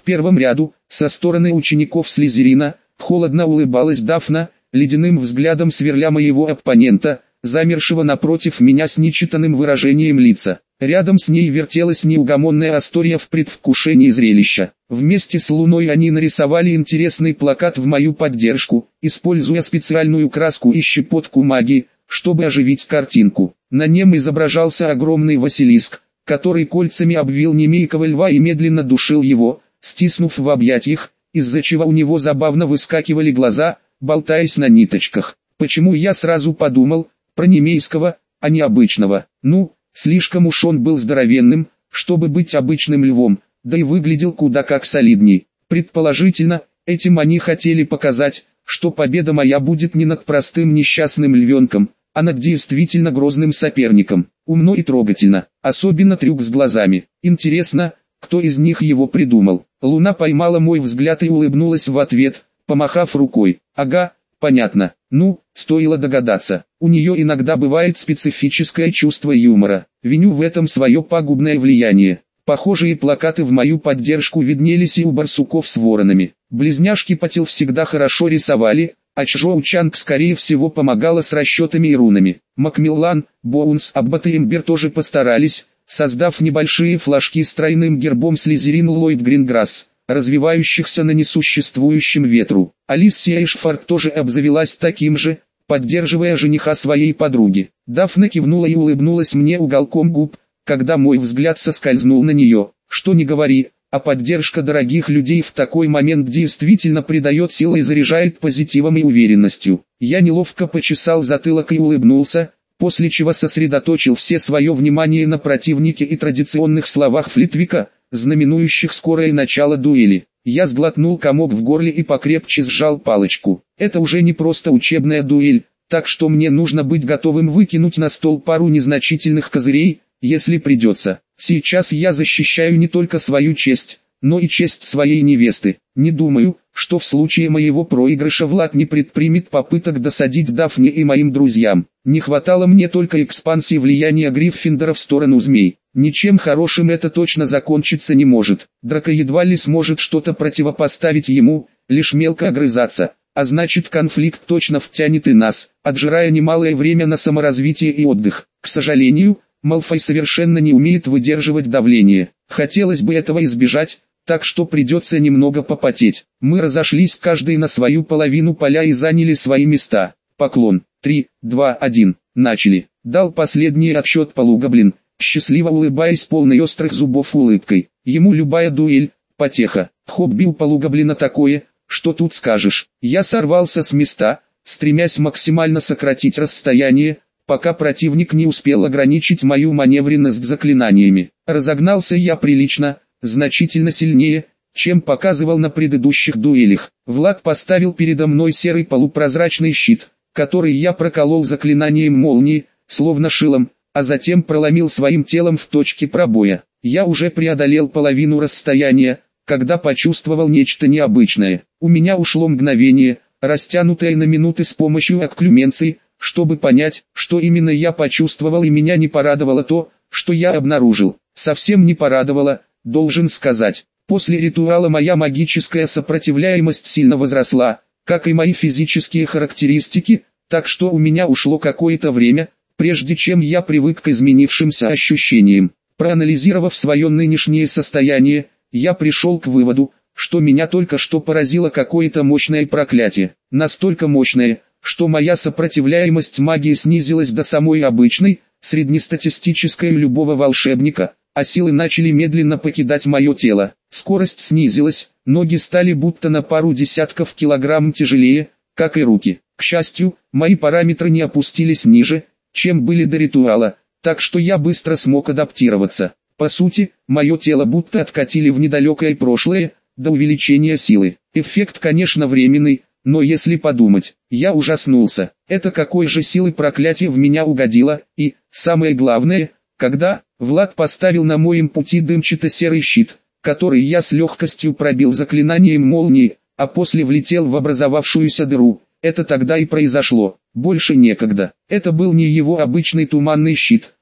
В первом ряду, со стороны учеников Слизерина, холодно улыбалась Дафна, ледяным взглядом сверля моего оппонента, замершего напротив меня с нечитанным выражением лица. Рядом с ней вертелась неугомонная Астория в предвкушении зрелища. Вместе с Луной они нарисовали интересный плакат в мою поддержку, используя специальную краску и щепотку магии, чтобы оживить картинку. На нем изображался огромный Василиск, который кольцами обвил немейкого льва и медленно душил его, стиснув в объятиях, из-за чего у него забавно выскакивали глаза, болтаясь на ниточках. Почему я сразу подумал про немейского, а не обычного? Ну, слишком уж он был здоровенным, чтобы быть обычным львом, да и выглядел куда как солидней. Предположительно, этим они хотели показать, что победа моя будет не над простым несчастным львенком, а над действительно грозным соперником. Умно и трогательно, особенно трюк с глазами. Интересно, кто из них его придумал? Луна поймала мой взгляд и улыбнулась в ответ, помахав рукой. Ага, понятно. Ну, стоило догадаться. У нее иногда бывает специфическое чувство юмора. Виню в этом свое пагубное влияние. Похожие плакаты в мою поддержку виднелись и у барсуков с воронами. Близняшки Патил всегда хорошо рисовали, а Чжоу Чанг скорее всего помогала с расчетами и рунами. Макмиллан, Боунс, Аббат и Эмбер тоже постарались, создав небольшие флажки с тройным гербом Слизерин Ллойд Гринграсс, развивающихся на несуществующем ветру. Алисия Эшфорд тоже обзавелась таким же, поддерживая жениха своей подруги. Дафна кивнула и улыбнулась мне уголком губ, когда мой взгляд соскользнул на нее. Что ни говори, а поддержка дорогих людей в такой момент действительно придает силы и заряжает позитивом и уверенностью. Я неловко почесал затылок и улыбнулся, после чего сосредоточил все свое внимание на противнике и традиционных словах Флитвика, знаменующих скорое начало дуэли. Я сглотнул комок в горле и покрепче сжал палочку. Это уже не просто учебная дуэль, так что мне нужно быть готовым выкинуть на стол пару незначительных козырей, если придется. Сейчас я защищаю не только свою честь, но и честь своей невесты. Не думаю, что в случае моего проигрыша Влад не предпримет попыток досадить Дафне и моим друзьям. Не хватало мне только экспансии влияния Гриффиндора в сторону змей. Ничем хорошим это точно закончиться не может. Драко едва ли сможет что-то противопоставить ему, лишь мелко огрызаться. А значит, конфликт точно втянет и нас, отжирая немалое время на саморазвитие и отдых. К сожалению, Малфой совершенно не умеет выдерживать давление. Хотелось бы этого избежать, так что придется немного попотеть. Мы разошлись каждый на свою половину поля и заняли свои места. Поклон. 3, 2, 1. Начали. Дал последний отсчет полугоблин, счастливо улыбаясь полной острых зубов улыбкой. Ему любая дуэль – потеха. Хобби у полугоблина такое, что тут скажешь. Я сорвался с места, стремясь максимально сократить расстояние, пока противник не успел ограничить мою маневренность заклинаниями. Разогнался я прилично, значительно сильнее, чем показывал на предыдущих дуэлях. Влад поставил передо мной серый полупрозрачный щит, который я проколол заклинанием молнии, словно шилом, а затем проломил своим телом в точке пробоя. Я уже преодолел половину расстояния, когда почувствовал нечто необычное. У меня ушло мгновение, растянутое на минуты с помощью окклюменции, чтобы понять, что именно я почувствовал, и меня не порадовало то, что я обнаружил. Совсем не порадовало, должен сказать. После ритуала моя магическая сопротивляемость сильно возросла, как и мои физические характеристики, так что у меня ушло какое-то время, прежде чем я привык к изменившимся ощущениям. Проанализировав свое нынешнее состояние, я пришел к выводу, что меня только что поразило какое-то мощное проклятие. Настолько мощное, что моя сопротивляемость магии снизилась до самой обычной, среднестатистической у любого волшебника, а силы начали медленно покидать мое тело. Скорость снизилась, ноги стали будто на пару десятков килограмм тяжелее, как и руки. К счастью, мои параметры не опустились ниже, чем были до ритуала, так что я быстро смог адаптироваться. По сути, мое тело будто откатили в недалекое прошлое, до увеличения силы. Эффект, конечно, временный, но если подумать, я ужаснулся. Это какой же силы проклятие в меня угодило, и, самое главное, когда Влад поставил на моем пути дымчато-серый щит, который я с легкостью пробил заклинанием молнии, а после влетел в образовавшуюся дыру. Это тогда и произошло. Больше некогда. Это был не его обычный туманный щит,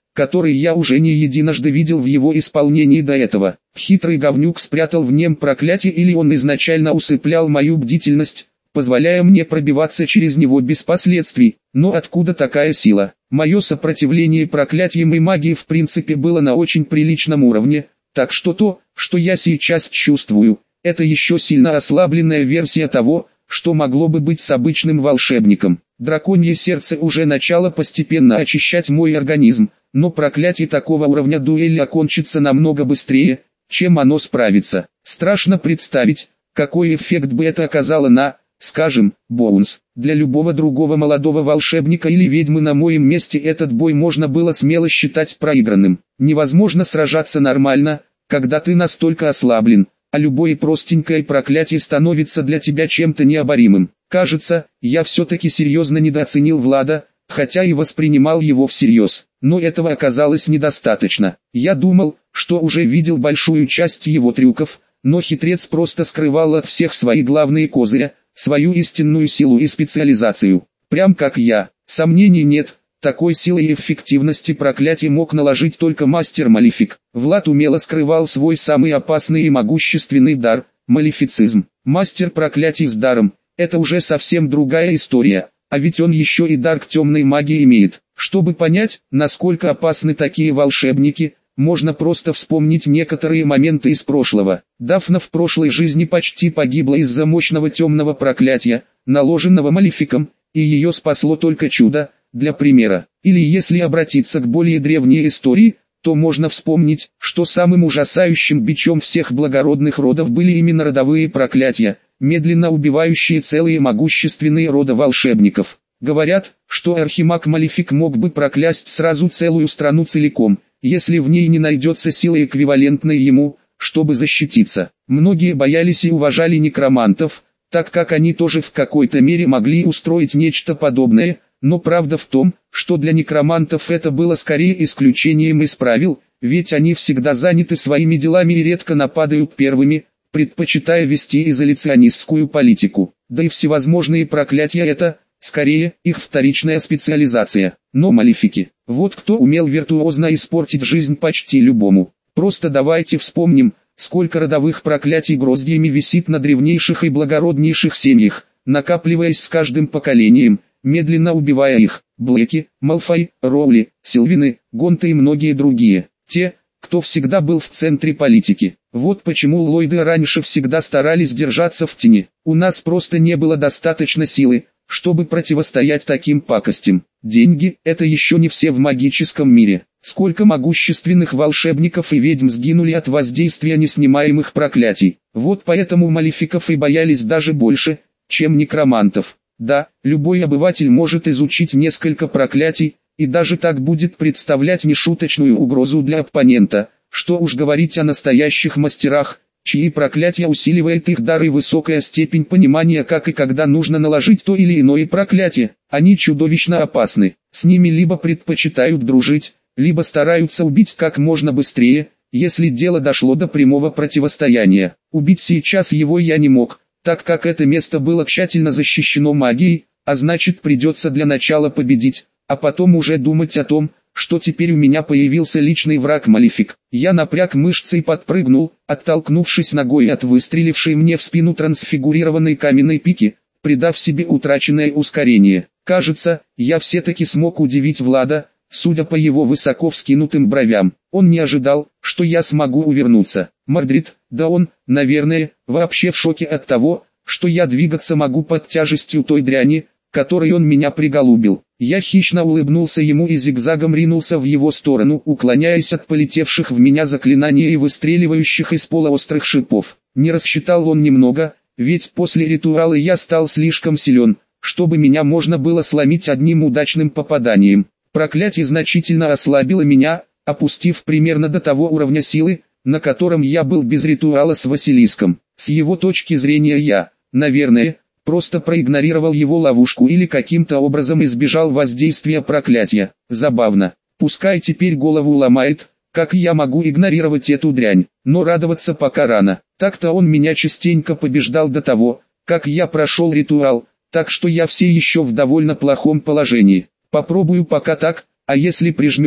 который я уже не единожды видел в его исполнении до этого. Хитрый говнюк спрятал в нем проклятие, или он изначально усыплял мою бдительность, позволяя мне пробиваться через него без последствий. Но откуда такая сила? Мое сопротивление проклятиям и магии в принципе было на очень приличном уровне, так что то, что я сейчас чувствую, это еще сильно ослабленная версия того, что могло бы быть с обычным волшебником. Драконье сердце уже начало постепенно очищать мой организм, но проклятие такого уровня дуэли окончится намного быстрее, чем оно справится. Страшно представить, какой эффект бы это оказало на, скажем, Боунс. Для любого другого молодого волшебника или ведьмы на моем месте этот бой можно было смело считать проигранным. Невозможно сражаться нормально, когда ты настолько ослаблен, а любое простенькое проклятие становится для тебя чем-то необоримым. Кажется, я все-таки серьезно недооценил Влада, хотя и воспринимал его всерьез. Но этого оказалось недостаточно. Я думал, что уже видел большую часть его трюков, но хитрец просто скрывал от всех свои главные козыри, свою истинную силу и специализацию. Прям как я. Сомнений нет, такой силы и эффективности проклятия мог наложить только мастер-малефик. Влад умело скрывал свой самый опасный и могущественный дар – малефицизм. Мастер проклятий с даром – это уже совсем другая история, а ведь он еще и дар к темной магии имеет. Чтобы понять, насколько опасны такие волшебники, можно просто вспомнить некоторые моменты из прошлого. Дафна в прошлой жизни почти погибла из-за мощного темного проклятия, наложенного малефиком, и ее спасло только чудо, для примера. Или если обратиться к более древней истории, то можно вспомнить, что самым ужасающим бичом всех благородных родов были именно родовые проклятия, медленно убивающие целые могущественные рода волшебников. Говорят, что архимаг Малефик мог бы проклясть сразу целую страну целиком, если в ней не найдется сила эквивалентной ему, чтобы защититься. Многие боялись и уважали некромантов, так как они тоже в какой-то мере могли устроить нечто подобное, но правда в том, что для некромантов это было скорее исключением из правил, ведь они всегда заняты своими делами и редко нападают первыми, предпочитая вести изоляционистскую политику. Да и всевозможные проклятия это, скорее, их вторичная специализация. Но малефики, вот кто умел виртуозно испортить жизнь почти любому. Просто давайте вспомним, сколько родовых проклятий гроздьями висит на древнейших и благороднейших семьях, накапливаясь с каждым поколением, медленно убивая их. Блэки, Малфой, Роули, Сильвины, Гонты и многие другие. Те, кто всегда был в центре политики. Вот почему Ллойды раньше всегда старались держаться в тени. У нас просто не было достаточно силы, чтобы противостоять таким пакостям. Деньги – это еще не все в магическом мире. Сколько могущественных волшебников и ведьм сгинули от воздействия неснимаемых проклятий. Вот поэтому малефиков и боялись даже больше, чем некромантов. Да, любой обыватель может изучить несколько проклятий, и даже так будет представлять нешуточную угрозу для оппонента. Что уж говорить о настоящих мастерах, чьи проклятия усиливает их дар и высокая степень понимания, как и когда нужно наложить то или иное проклятие. Они чудовищно опасны. С ними либо предпочитают дружить, либо стараются убить как можно быстрее, если дело дошло до прямого противостояния. Убить сейчас его я не мог, так как это место было тщательно защищено магией, а значит придется для начала победить, а потом уже думать о том, что теперь у меня появился личный враг Малефик. Я напряг мышцы и подпрыгнул, оттолкнувшись ногой от выстрелившей мне в спину трансфигурированной каменной пики, придав себе утраченное ускорение. Кажется, я все-таки смог удивить Влада, судя по его высоко вскинутым бровям. Он не ожидал, что я смогу увернуться. Мордрид, да он, наверное, вообще в шоке от того, что я двигаться могу под тяжестью той дряни, которой он меня приголубил. Я хищно улыбнулся ему и зигзагом ринулся в его сторону, уклоняясь от полетевших в меня заклинаний и выстреливающих из пола острых шипов. Не рассчитал он немного, ведь после ритуала я стал слишком силен, чтобы меня можно было сломить одним удачным попаданием. Проклятие значительно ослабило меня, опустив примерно до того уровня силы, на котором я был без ритуала с Василиском. С его точки зрения я, наверное, просто проигнорировал его ловушку или каким-то образом избежал воздействия проклятия. Забавно. Пускай теперь голову ломает, как я могу игнорировать эту дрянь, но радоваться пока рано. Так-то он меня частенько побеждал до того, как я прошел ритуал, так что я все еще в довольно плохом положении. Попробую пока так, а если прижмет,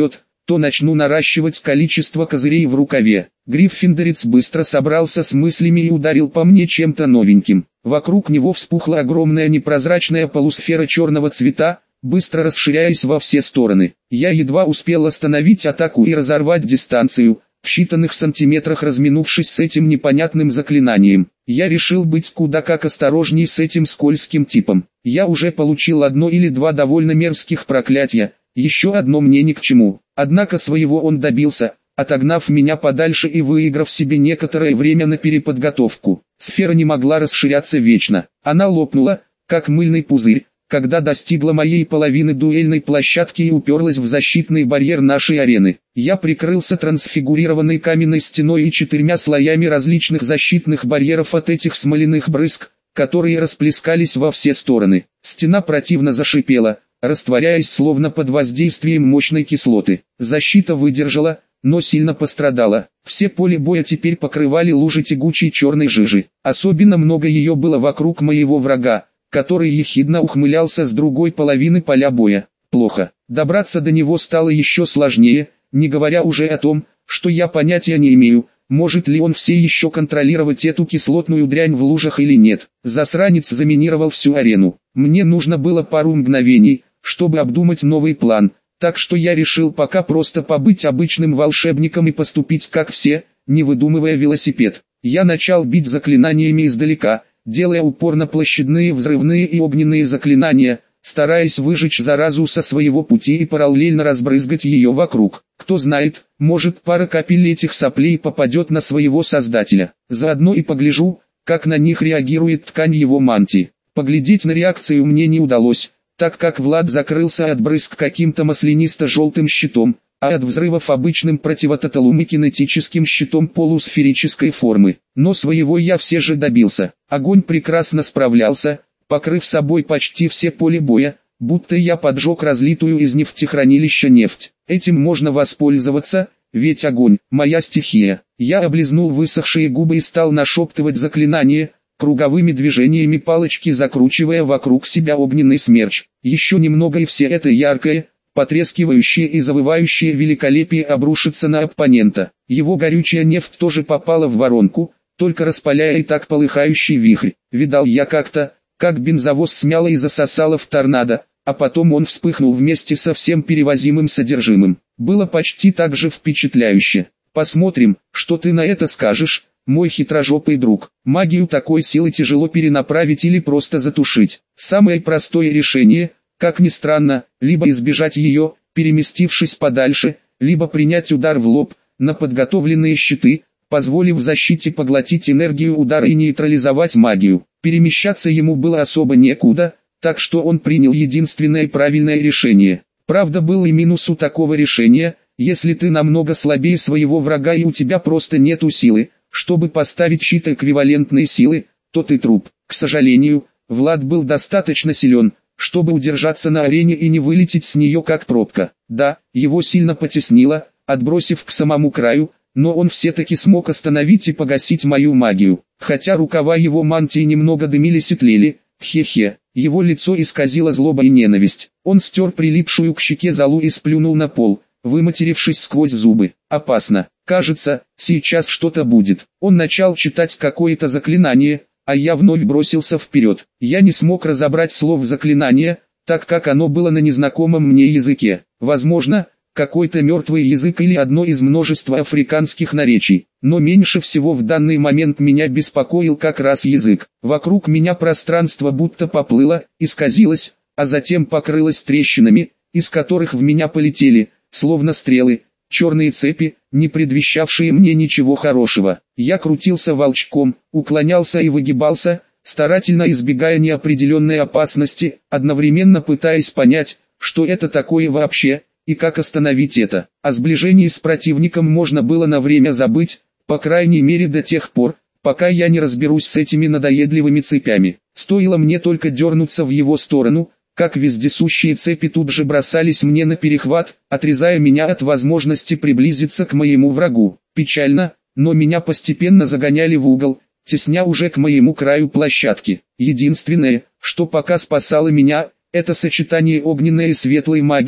то начну наращивать количество козырей в рукаве. Гриффиндорец быстро собрался с мыслями и ударил по мне чем-то новеньким. Вокруг него вспухла огромная непрозрачная полусфера черного цвета, быстро расширяясь во все стороны. Я едва успел остановить атаку и разорвать дистанцию, в считанных сантиметрах разминувшись с этим непонятным заклинанием. Я решил быть куда как осторожней с этим скользким типом. Я уже получил одно или два довольно мерзких проклятия, еще одно мне ни к чему. Однако своего он добился, отогнав меня подальше и выиграв себе некоторое время на переподготовку. Сфера не могла расширяться вечно. Она лопнула, как мыльный пузырь, когда достигла моей половины дуэльной площадки и уперлась в защитный барьер нашей арены. Я прикрылся трансфигурированной каменной стеной и 4 слоями различных защитных барьеров от этих смоляных брызг, которые расплескались во все стороны. Стена противно зашипела, растворяясь словно под воздействием мощной кислоты. Защита выдержала, но сильно пострадала. Все поле боя теперь покрывали лужи тягучей черной жижи. Особенно много ее было вокруг моего врага, который ехидно ухмылялся с другой половины поля боя. Плохо. Добраться до него стало еще сложнее, не говоря уже о том, что я понятия не имею, может ли он все еще контролировать эту кислотную дрянь в лужах или нет. Засранец заминировал всю арену. Мне нужно было пару мгновений, чтобы обдумать новый план, так что я решил пока просто побыть обычным волшебником и поступить как все, не выдумывая велосипед. Я начал бить заклинаниями издалека, делая упор на площадные взрывные и огненные заклинания, стараясь выжечь заразу со своего пути и параллельно разбрызгать ее вокруг. Кто знает, может пара капель этих соплей попадет на своего создателя. Заодно и погляжу, как на них реагирует ткань его мантии. Поглядеть на реакцию мне не удалось, так как Влад закрылся от брызг каким-то маслянисто-желтым щитом, а от взрывов обычным противототалум и кинетическим щитом полусферической формы. Но своего я все же добился. Огонь прекрасно справлялся, покрыв собой почти все поле боя, будто я поджег разлитую из нефтехранилища нефть. Этим можно воспользоваться, ведь огонь – моя стихия. Я облизнул высохшие губы и стал нашептывать заклинание, круговыми движениями палочки закручивая вокруг себя огненный смерч. Еще немного и все это яркое, потрескивающее и завывающее великолепие обрушится на оппонента. Его горючая нефть тоже попала в воронку, только распаляя и так полыхающий вихрь. Видал я как-то, как бензовоз смяло и засосало в торнадо, а потом он вспыхнул вместе со всем перевозимым содержимым. Было почти так же впечатляюще. Посмотрим, что ты на это скажешь, мой хитрожопый друг. Магию такой силы тяжело перенаправить или просто затушить. Самое простое решение, как ни странно, либо избежать ее, переместившись подальше, либо принять удар в лоб, на подготовленные щиты, позволив защите поглотить энергию удара и нейтрализовать магию. Перемещаться ему было особо некуда, так что он принял единственное правильное решение. Правда, был и минус у такого решения: если ты намного слабее своего врага и у тебя просто нету силы, чтобы поставить щит эквивалентной силы, то ты труп. К сожалению, Влад был достаточно силен, чтобы удержаться на арене и не вылететь с нее как пробка. Да, его сильно потеснило, отбросив к самому краю, но он все-таки смог остановить и погасить мою магию. Хотя рукава его мантии немного дымились и тлели, хе-хе, его лицо исказило злоба и ненависть. Он стер прилипшую к щеке золу и сплюнул на пол, выматерившись сквозь зубы. Опасно. Кажется, сейчас что-то будет. Он начал читать какое-то заклинание, а я вновь бросился вперед. Я не смог разобрать слов заклинания, так как оно было на незнакомом мне языке. Возможно, какой-то мертвый язык или одно из множества африканских наречий. Но меньше всего в данный момент меня беспокоил как раз язык. Вокруг меня пространство будто поплыло, исказилось, а затем покрылось трещинами, из которых в меня полетели, словно стрелы, черные цепи, не предвещавшие мне ничего хорошего. Я крутился волчком, уклонялся и выгибался, старательно избегая неопределенной опасности, одновременно пытаясь понять, что это такое вообще, и как остановить это. О сближении с противником можно было на время забыть, по крайней мере до тех пор, пока я не разберусь с этими надоедливыми цепями. Стоило мне только дернуться в его сторону, как вездесущие цепи тут же бросались мне на перехват, отрезая меня от возможности приблизиться к моему врагу. Печально, но меня постепенно загоняли в угол, тесня уже к моему краю площадки. Единственное, что пока спасало меня, это сочетание огненной и светлой магии,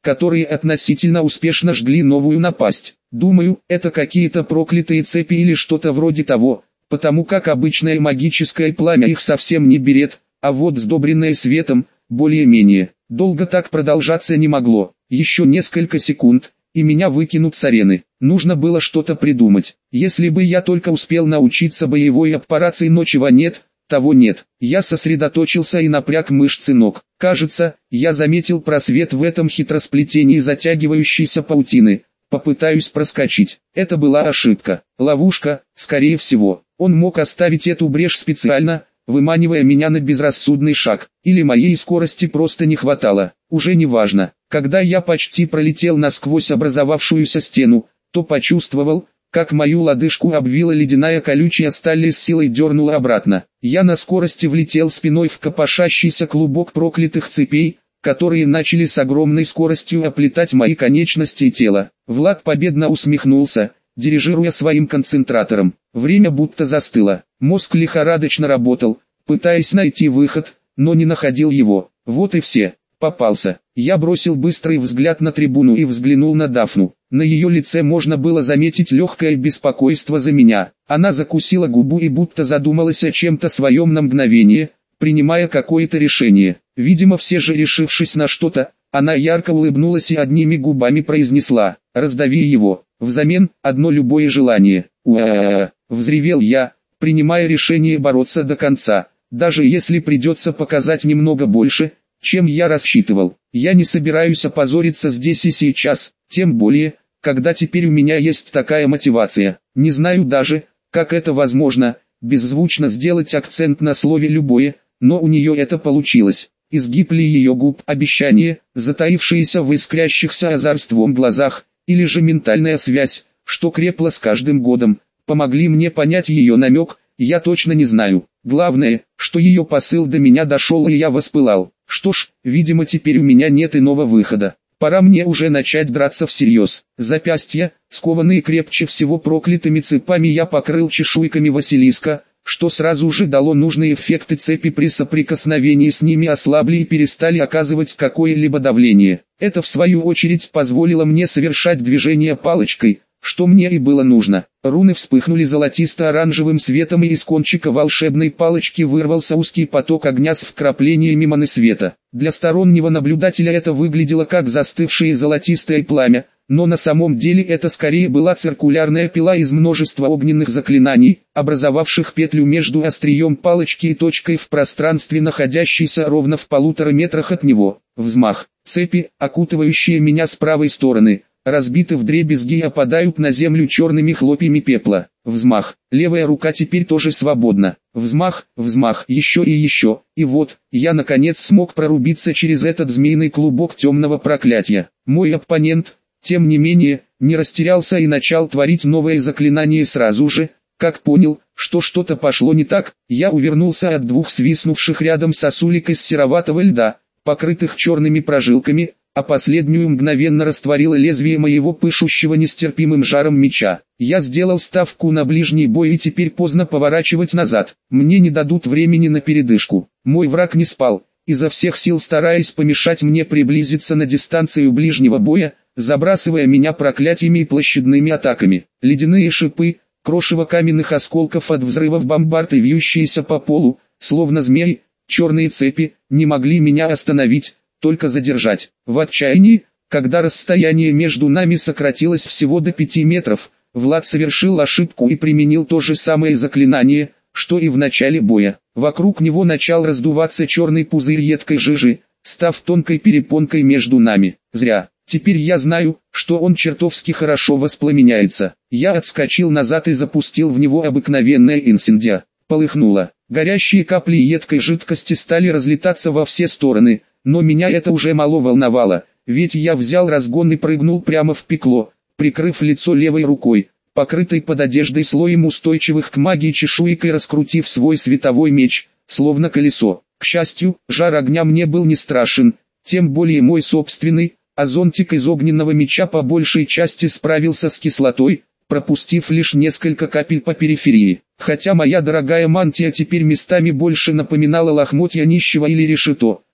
которые относительно успешно жгли новую напасть. Думаю, это какие-то проклятые цепи или что-то вроде того, потому как обычное магическое пламя их совсем не берет, а вот сдобренное светом, более-менее. Долго так продолжаться не могло. Еще несколько секунд, и меня выкинут с арены. Нужно было что-то придумать. Если бы я только успел научиться боевой операции, но чего нет, того нет. Я сосредоточился и напряг мышцы ног. Кажется, я заметил просвет в этом хитросплетении затягивающейся паутины. Попытаюсь проскочить. Это была ошибка. Ловушка, скорее всего. Он мог оставить эту брешь специально, выманивая меня на безрассудный шаг. Или моей скорости просто не хватало. Уже не важно. Когда я почти пролетел насквозь образовавшуюся стену, то почувствовал, как мою лодыжку обвила ледяная колючая сталь и с силой дернула обратно. Я на скорости влетел спиной в копошащийся клубок проклятых цепей, которые начали с огромной скоростью оплетать мои конечности и тело. Влад победно усмехнулся, дирижируя своим концентратором. Время будто застыло. Мозг лихорадочно работал, пытаясь найти выход, но не находил его. Вот и все. Попался. Я бросил быстрый взгляд на трибуну и взглянул на Дафну. На ее лице можно было заметить легкое беспокойство за меня. Она закусила губу и будто задумалась о чем-то своем на мгновение, принимая какое-то решение. Видимо, все же решившись на что-то, она ярко улыбнулась и одними губами произнесла: «Раздави его, взамен одно любое желание». «Уа-а-а!» — взревел я, принимая решение бороться до конца, даже если придется показать немного больше, чем я рассчитывал. Я не собираюсь опозориться здесь и сейчас, тем более, когда теперь у меня есть такая мотивация. Не знаю даже, как это возможно, беззвучно сделать акцент на слове «любое», но у нее это получилось. Изгиб ли ее губ обещание, затаившееся в искрящихся озорством глазах, или же ментальная связь, что крепла с каждым годом, помогли мне понять ее намек, я точно не знаю. Главное, что ее посыл до меня дошел и я воспылал. Что ж, видимо теперь у меня нет иного выхода. Пора мне уже начать драться всерьез. Запястья, скованные крепче всего проклятыми цепами, я покрыл чешуйками Василиска, что сразу же дало нужные эффекты. Цепи при соприкосновении с ними ослабли и перестали оказывать какое-либо давление. Это в свою очередь позволило мне совершать движение палочкой, что мне и было нужно. Руны вспыхнули золотисто-оранжевым светом, и из кончика волшебной палочки вырвался узкий поток огня с вкраплениями маны света. Для стороннего наблюдателя это выглядело как застывшее золотистое пламя, но на самом деле это скорее была циркулярная пила из множества огненных заклинаний, образовавших петлю между острием палочки и точкой в пространстве, находящейся ровно в 1,5 метрах от него. Взмах. Цепи, окутывающие меня с правой стороны, разбиты вдребезги и опадают на землю черными хлопьями пепла. Взмах. Левая рука теперь тоже свободна. Взмах, взмах, еще и еще. И вот, я наконец смог прорубиться через этот змеиный клубок темного проклятия. Мой оппонент, тем не менее, не растерялся и начал творить новое заклинание сразу же, как понял, что что-то пошло не так. Я увернулся от двух свистнувших рядом сосулек из сероватого льда, покрытых черными прожилками, а последнюю мгновенно растворило лезвие моего пышущего нестерпимым жаром меча. Я сделал ставку на ближний бой, и теперь поздно поворачивать назад. Мне не дадут времени на передышку. Мой враг не спал, изо всех сил стараясь помешать мне приблизиться на дистанцию ближнего боя, забрасывая меня проклятиями и площадными атаками. Ледяные шипы, крошево каменных осколков от взрывов бомбард и вьющиеся по полу, словно змеи, черные цепи, не могли меня остановить, только задержать. В отчаянии, когда расстояние между нами сократилось всего до 5 метров, Влад совершил ошибку и применил то же самое заклинание, что и в начале боя. Вокруг него начал раздуваться черный пузырь едкой жижи, став тонкой перепонкой между нами. Зря. Теперь я знаю, что он чертовски хорошо воспламеняется. Я отскочил назад и запустил в него обыкновенное инсендия. Полыхнуло. Горящие капли едкой жидкости стали разлетаться во все стороны, но меня это уже мало волновало, ведь я взял разгон и прыгнул прямо в пекло, прикрыв лицо левой рукой, покрытой под одеждой слоем устойчивых к магии чешуек, и раскрутив свой световой меч, словно колесо. К счастью, жар огня мне был не страшен, тем более мой собственный, а зонтик из огненного меча по большей части справился с кислотой, пропустив лишь несколько капель по периферии. Хотя моя дорогая мантия теперь местами больше напоминала лохмотья нищего или решето,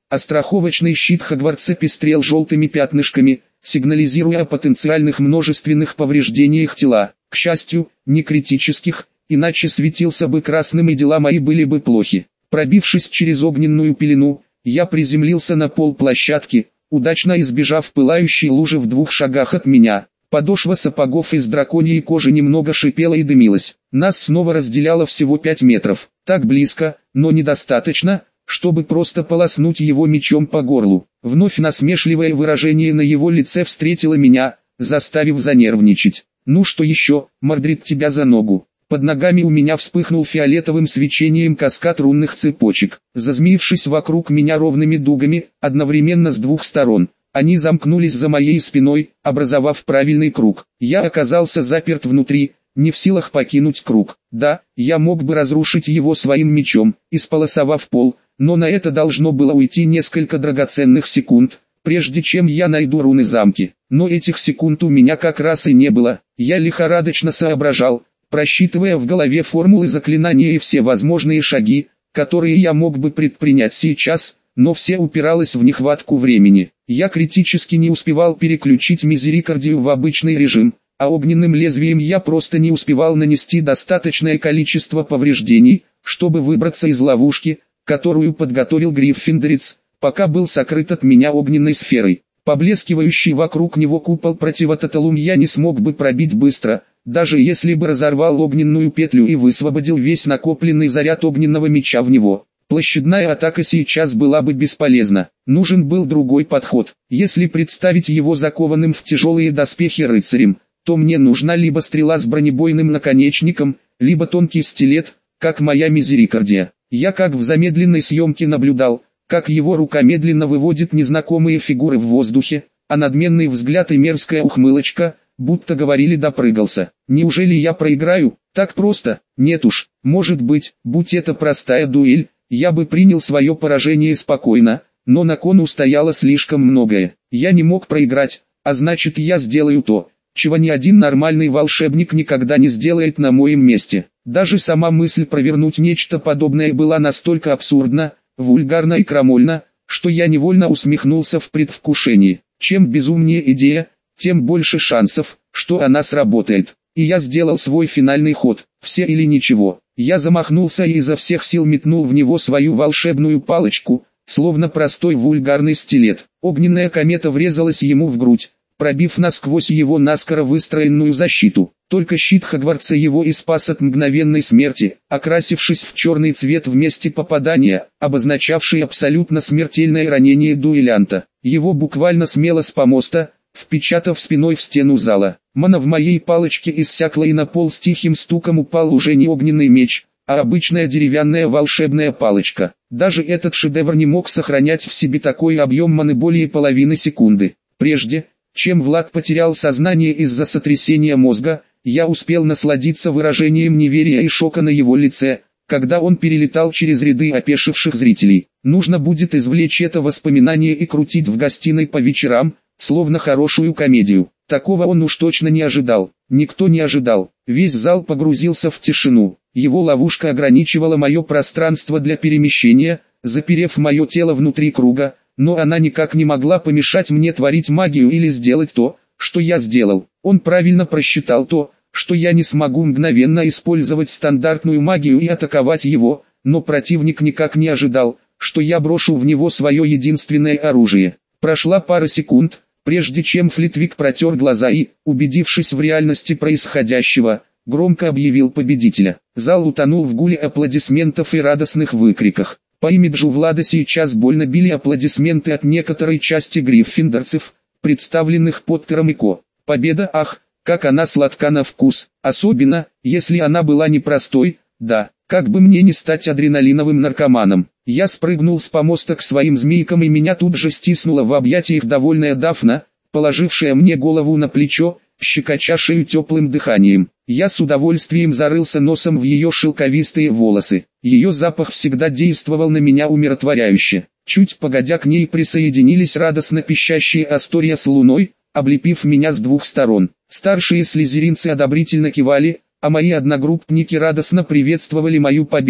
а страховочный щит Хогвартса пестрел желтыми пятнышками, сигнализируя о потенциальных множественных повреждениях тела. К счастью, не критических, иначе светился бы красным и дела мои были бы плохи. Пробившись через огненную пелену, я приземлился на пол площадки, удачно избежав пылающей лужи в 2 шагах от меня. Подошва сапогов из драконьей кожи немного шипела и дымилась. Нас снова разделяло всего 5 метров. Так близко, но недостаточно, чтобы просто полоснуть его мечом по горлу. Вновь насмешливое выражение на его лице встретило меня, заставив занервничать. «Ну что еще, Мордрид, тебя за ногу». Под ногами у меня вспыхнул фиолетовым свечением каскад рунных цепочек, зазмеившись вокруг меня ровными дугами, одновременно с 2 сторон. Они замкнулись за моей спиной, образовав правильный круг. Я оказался заперт внутри, не в силах покинуть круг. Да, я мог бы разрушить его своим мечом, исполосовав пол, но на это должно было уйти несколько драгоценных секунд, прежде чем я найду руны замки. Но этих секунд у меня как раз и не было. Я лихорадочно соображал, просчитывая в голове формулы заклинания и все возможные шаги, которые я мог бы предпринять сейчас, но все упиралось в нехватку времени. Я критически не успевал переключить мизерикардию в обычный режим, а огненным лезвием я просто не успевал нанести достаточное количество повреждений, чтобы выбраться из ловушки, которую подготовил Гриффиндорец, пока был сокрыт от меня огненной сферой. Поблескивающий вокруг него купол противототалум я не смог бы пробить быстро, даже если бы разорвал огненную петлю и высвободил весь накопленный заряд огненного меча в него. Площадная атака сейчас была бы бесполезна. Нужен был другой подход. Если представить его закованным в тяжелые доспехи рыцарем, то мне нужна либо стрела с бронебойным наконечником, либо тонкий стилет, как моя мизерикардия. Я как в замедленной съемке наблюдал, как его рука медленно выводит незнакомые фигуры в воздухе, а надменный взгляд и мерзкая ухмылочка, будто говорили допрыгался. Неужели я проиграю? Так просто? Нет уж, может быть, будь это простая дуэль, я бы принял свое поражение спокойно, но на кону стояло слишком многое. Я не мог проиграть, а значит я сделаю то, чего ни один нормальный волшебник никогда не сделает на моем месте. Даже сама мысль провернуть нечто подобное была настолько абсурдна, вульгарна и крамольна, что я невольно усмехнулся в предвкушении. Чем безумнее идея, тем больше шансов, что она сработает. И я сделал свой финальный ход, все или ничего. Я замахнулся и изо всех сил метнул в него свою волшебную палочку, словно простой вульгарный стилет. Огненная комета врезалась ему в грудь, пробив насквозь его наскоро выстроенную защиту. Только щит Хогвартса его и спас от мгновенной смерти, окрасившись в черный цвет в месте попадания, обозначавший абсолютно смертельное ранение дуэлянта. Его буквально смело с помоста, впечатав спиной в стену зала. Мана в моей палочке иссякла и на пол с тихим стуком упал уже не огненный меч, а обычная деревянная волшебная палочка. Даже этот шедевр не мог сохранять в себе такой объем маны более половины секунды. Прежде, чем Влад потерял сознание из-за сотрясения мозга, я успел насладиться выражением неверия и шока на его лице, когда он перелетал через ряды опешивших зрителей. Нужно будет извлечь это воспоминание и крутить в гостиной по вечерам, словно хорошую комедию. Такого он уж точно не ожидал. Никто не ожидал. Весь зал погрузился в тишину. Его ловушка ограничивала мое пространство для перемещения, заперев мое тело внутри круга, но она никак не могла помешать мне творить магию или сделать то, что я сделал. Он правильно просчитал то, что я не смогу мгновенно использовать стандартную магию и атаковать его, но противник никак не ожидал, что я брошу в него свое единственное оружие. Прошла пара секунд, прежде чем Флитвик протер глаза и, убедившись в реальности происходящего, громко объявил победителя. Зал утонул в гуле аплодисментов и радостных выкриках. По имиджу Влада сейчас больно били аплодисменты от некоторой части гриффиндорцев, представленных Поттером и Ко. Победа, ах, как она сладка на вкус, особенно, если она была непростой, да, как бы мне не стать адреналиновым наркоманом. Я спрыгнул с помоста к своим змейкам и меня тут же стиснула в объятиях довольная Дафна, положившая мне голову на плечо, щекоча шею теплым дыханием. Я с удовольствием зарылся носом в ее шелковистые волосы. Ее запах всегда действовал на меня умиротворяюще. Чуть погодя к ней присоединились радостно пищащие Астория с Луной, облепив меня с двух сторон. Старшие слизеринцы одобрительно кивали, а мои одногруппники радостно приветствовали мою победу,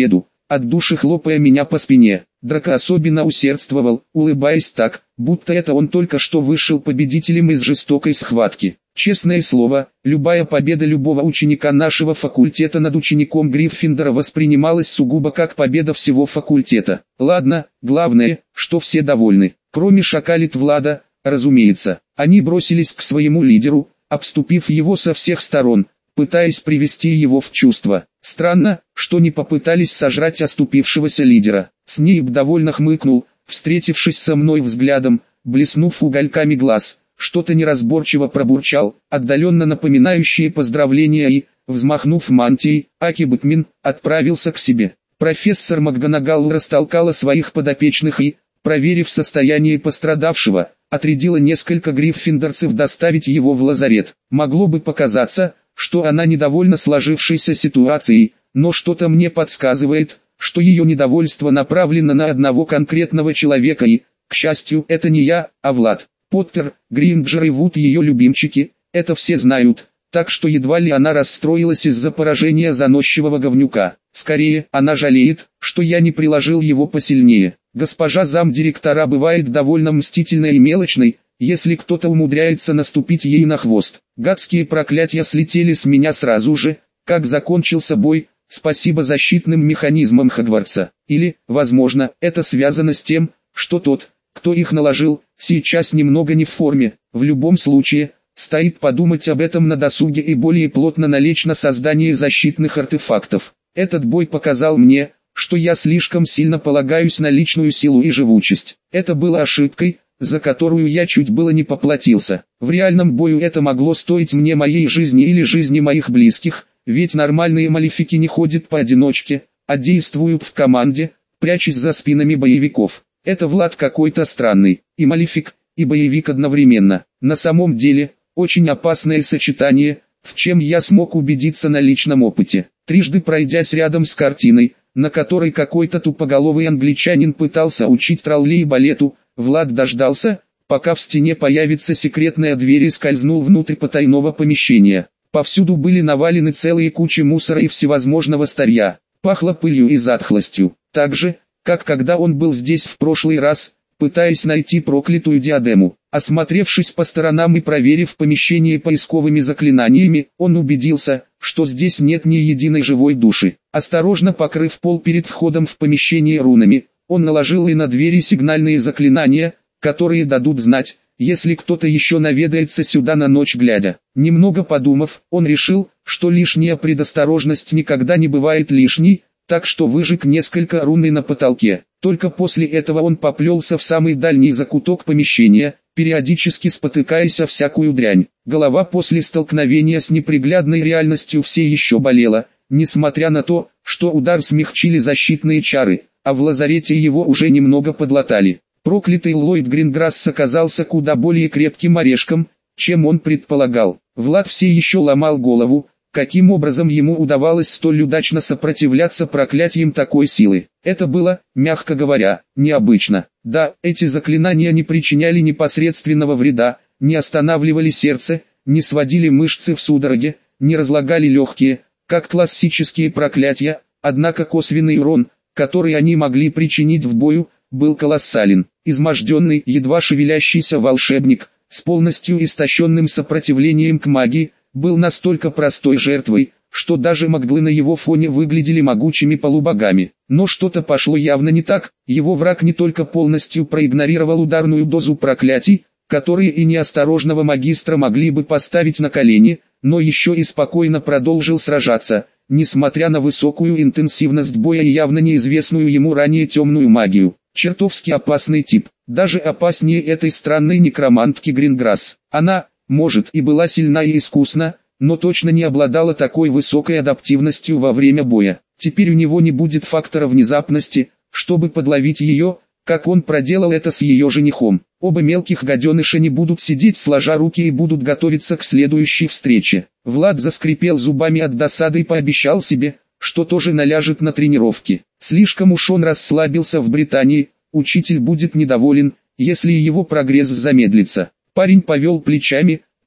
от души хлопая меня по спине. Драко особенно усердствовал, улыбаясь так, будто это он только что вышел победителем из жестокой схватки. Честное слово, любая победа любого ученика нашего факультета над учеником Гриффиндора воспринималась сугубо как победа всего факультета. Ладно, главное, что все довольны, кроме шакалит Влада, разумеется. Они бросились к своему лидеру, обступив его со всех сторон, пытаясь привести его в чувство. Странно, что не попытались сожрать оступившегося лидера. Снейп довольно хмыкнул, встретившись со мной взглядом, блеснув угольками глаз, что-то неразборчиво пробурчал, отдаленно напоминающее поздравления и, взмахнув мантией, Аки Бэтмен отправился к себе. Профессор МакГонагал растолкала своих подопечных и, проверив состояние пострадавшего, отрядила несколько гриффиндорцев доставить его в лазарет. Могло бы показаться, что она недовольна сложившейся ситуацией, но что-то мне подсказывает, что ее недовольство направлено на одного конкретного человека и, к счастью, это не я, а Влад. Поттер, Гринджер и Вуд ее любимчики, это все знают, так что едва ли она расстроилась из-за поражения заносчивого говнюка. Скорее, она жалеет, что я не приложил его посильнее. Госпожа замдиректора бывает довольно мстительной и мелочной, если кто-то умудряется наступить ей на хвост. Гадские проклятия слетели с меня сразу же, как закончился бой, спасибо защитным механизмам Хогвартса. Или, возможно, это связано с тем, что тот, кто их наложил, сейчас немного не в форме. В любом случае, стоит подумать об этом на досуге и более плотно налечь на создание защитных артефактов. Этот бой показал мне, что я слишком сильно полагаюсь на личную силу и живучесть. Это было ошибкой, за которую я чуть было не поплатился. В реальном бою это могло стоить мне моей жизни или жизни моих близких, ведь нормальные малефики не ходят поодиночке, а действуют в команде, прячась за спинами боевиков. Это Влад какой-то странный, и малефик, и боевик одновременно. На самом деле, очень опасное сочетание, в чем я смог убедиться на личном опыте. Трижды пройдясь рядом с картиной, на которой какой-то тупоголовый англичанин пытался учить троллей балету, Влад дождался, пока в стене появится секретная дверь и скользнул внутрь потайного помещения. Повсюду были навалены целые кучи мусора и всевозможного старья. Пахло пылью и затхлостью. Так же, как когда он был здесь в прошлый раз, пытаясь найти проклятую диадему. Осмотревшись по сторонам и проверив помещение поисковыми заклинаниями, он убедился, что здесь нет ни единой живой души. Осторожно покрыв пол перед входом в помещение рунами, он наложил и на двери сигнальные заклинания, которые дадут знать, если кто-то еще наведается сюда на ночь глядя. Немного подумав, он решил, что лишняя предосторожность никогда не бывает лишней, так что выжег несколько рун на потолке. Только после этого он поплелся в самый дальний закуток помещения, периодически спотыкаясь о всякую дрянь. Голова после столкновения с неприглядной реальностью все еще болела, несмотря на то, что удар смягчили защитные чары, а в лазарете его уже немного подлатали. Проклятый Ллойд Гринграсс оказался куда более крепким орешком, чем он предполагал. Влад все еще ломал голову, каким образом ему удавалось столь удачно сопротивляться проклятиям такой силы. Это было, мягко говоря, необычно. Да, эти заклинания не причиняли непосредственного вреда, не останавливали сердце, не сводили мышцы в судороге, не разлагали легкие, как классические проклятия, однако косвенный урон, который они могли причинить в бою, был колоссален. Изможденный, едва шевелящийся волшебник, с полностью истощенным сопротивлением к магии, был настолько простой жертвой, что даже маглы на его фоне выглядели могучими полубогами. Но что-то пошло явно не так, его враг не только полностью проигнорировал ударную дозу проклятий, которые и неосторожного магистра могли бы поставить на колени, но еще и спокойно продолжил сражаться, несмотря на высокую интенсивность боя и явно неизвестную ему ранее темную магию. Чертовски опасный тип, даже опаснее этой странной некромантки Гринграсс. Она, может, и была сильна и искусна, но точно не обладала такой высокой адаптивностью во время боя. Теперь у него не будет фактора внезапности, чтобы подловить ее, как он проделал это с ее женихом. Оба мелких гаденыша не будут сидеть сложа руки и будут готовиться к следующей встрече. Влад заскрипел зубами от досады и пообещал себе, что тоже наляжет на тренировки. Слишком уж он расслабился в Британии, учитель будет недоволен, если его прогресс замедлится. Парень повел плечами,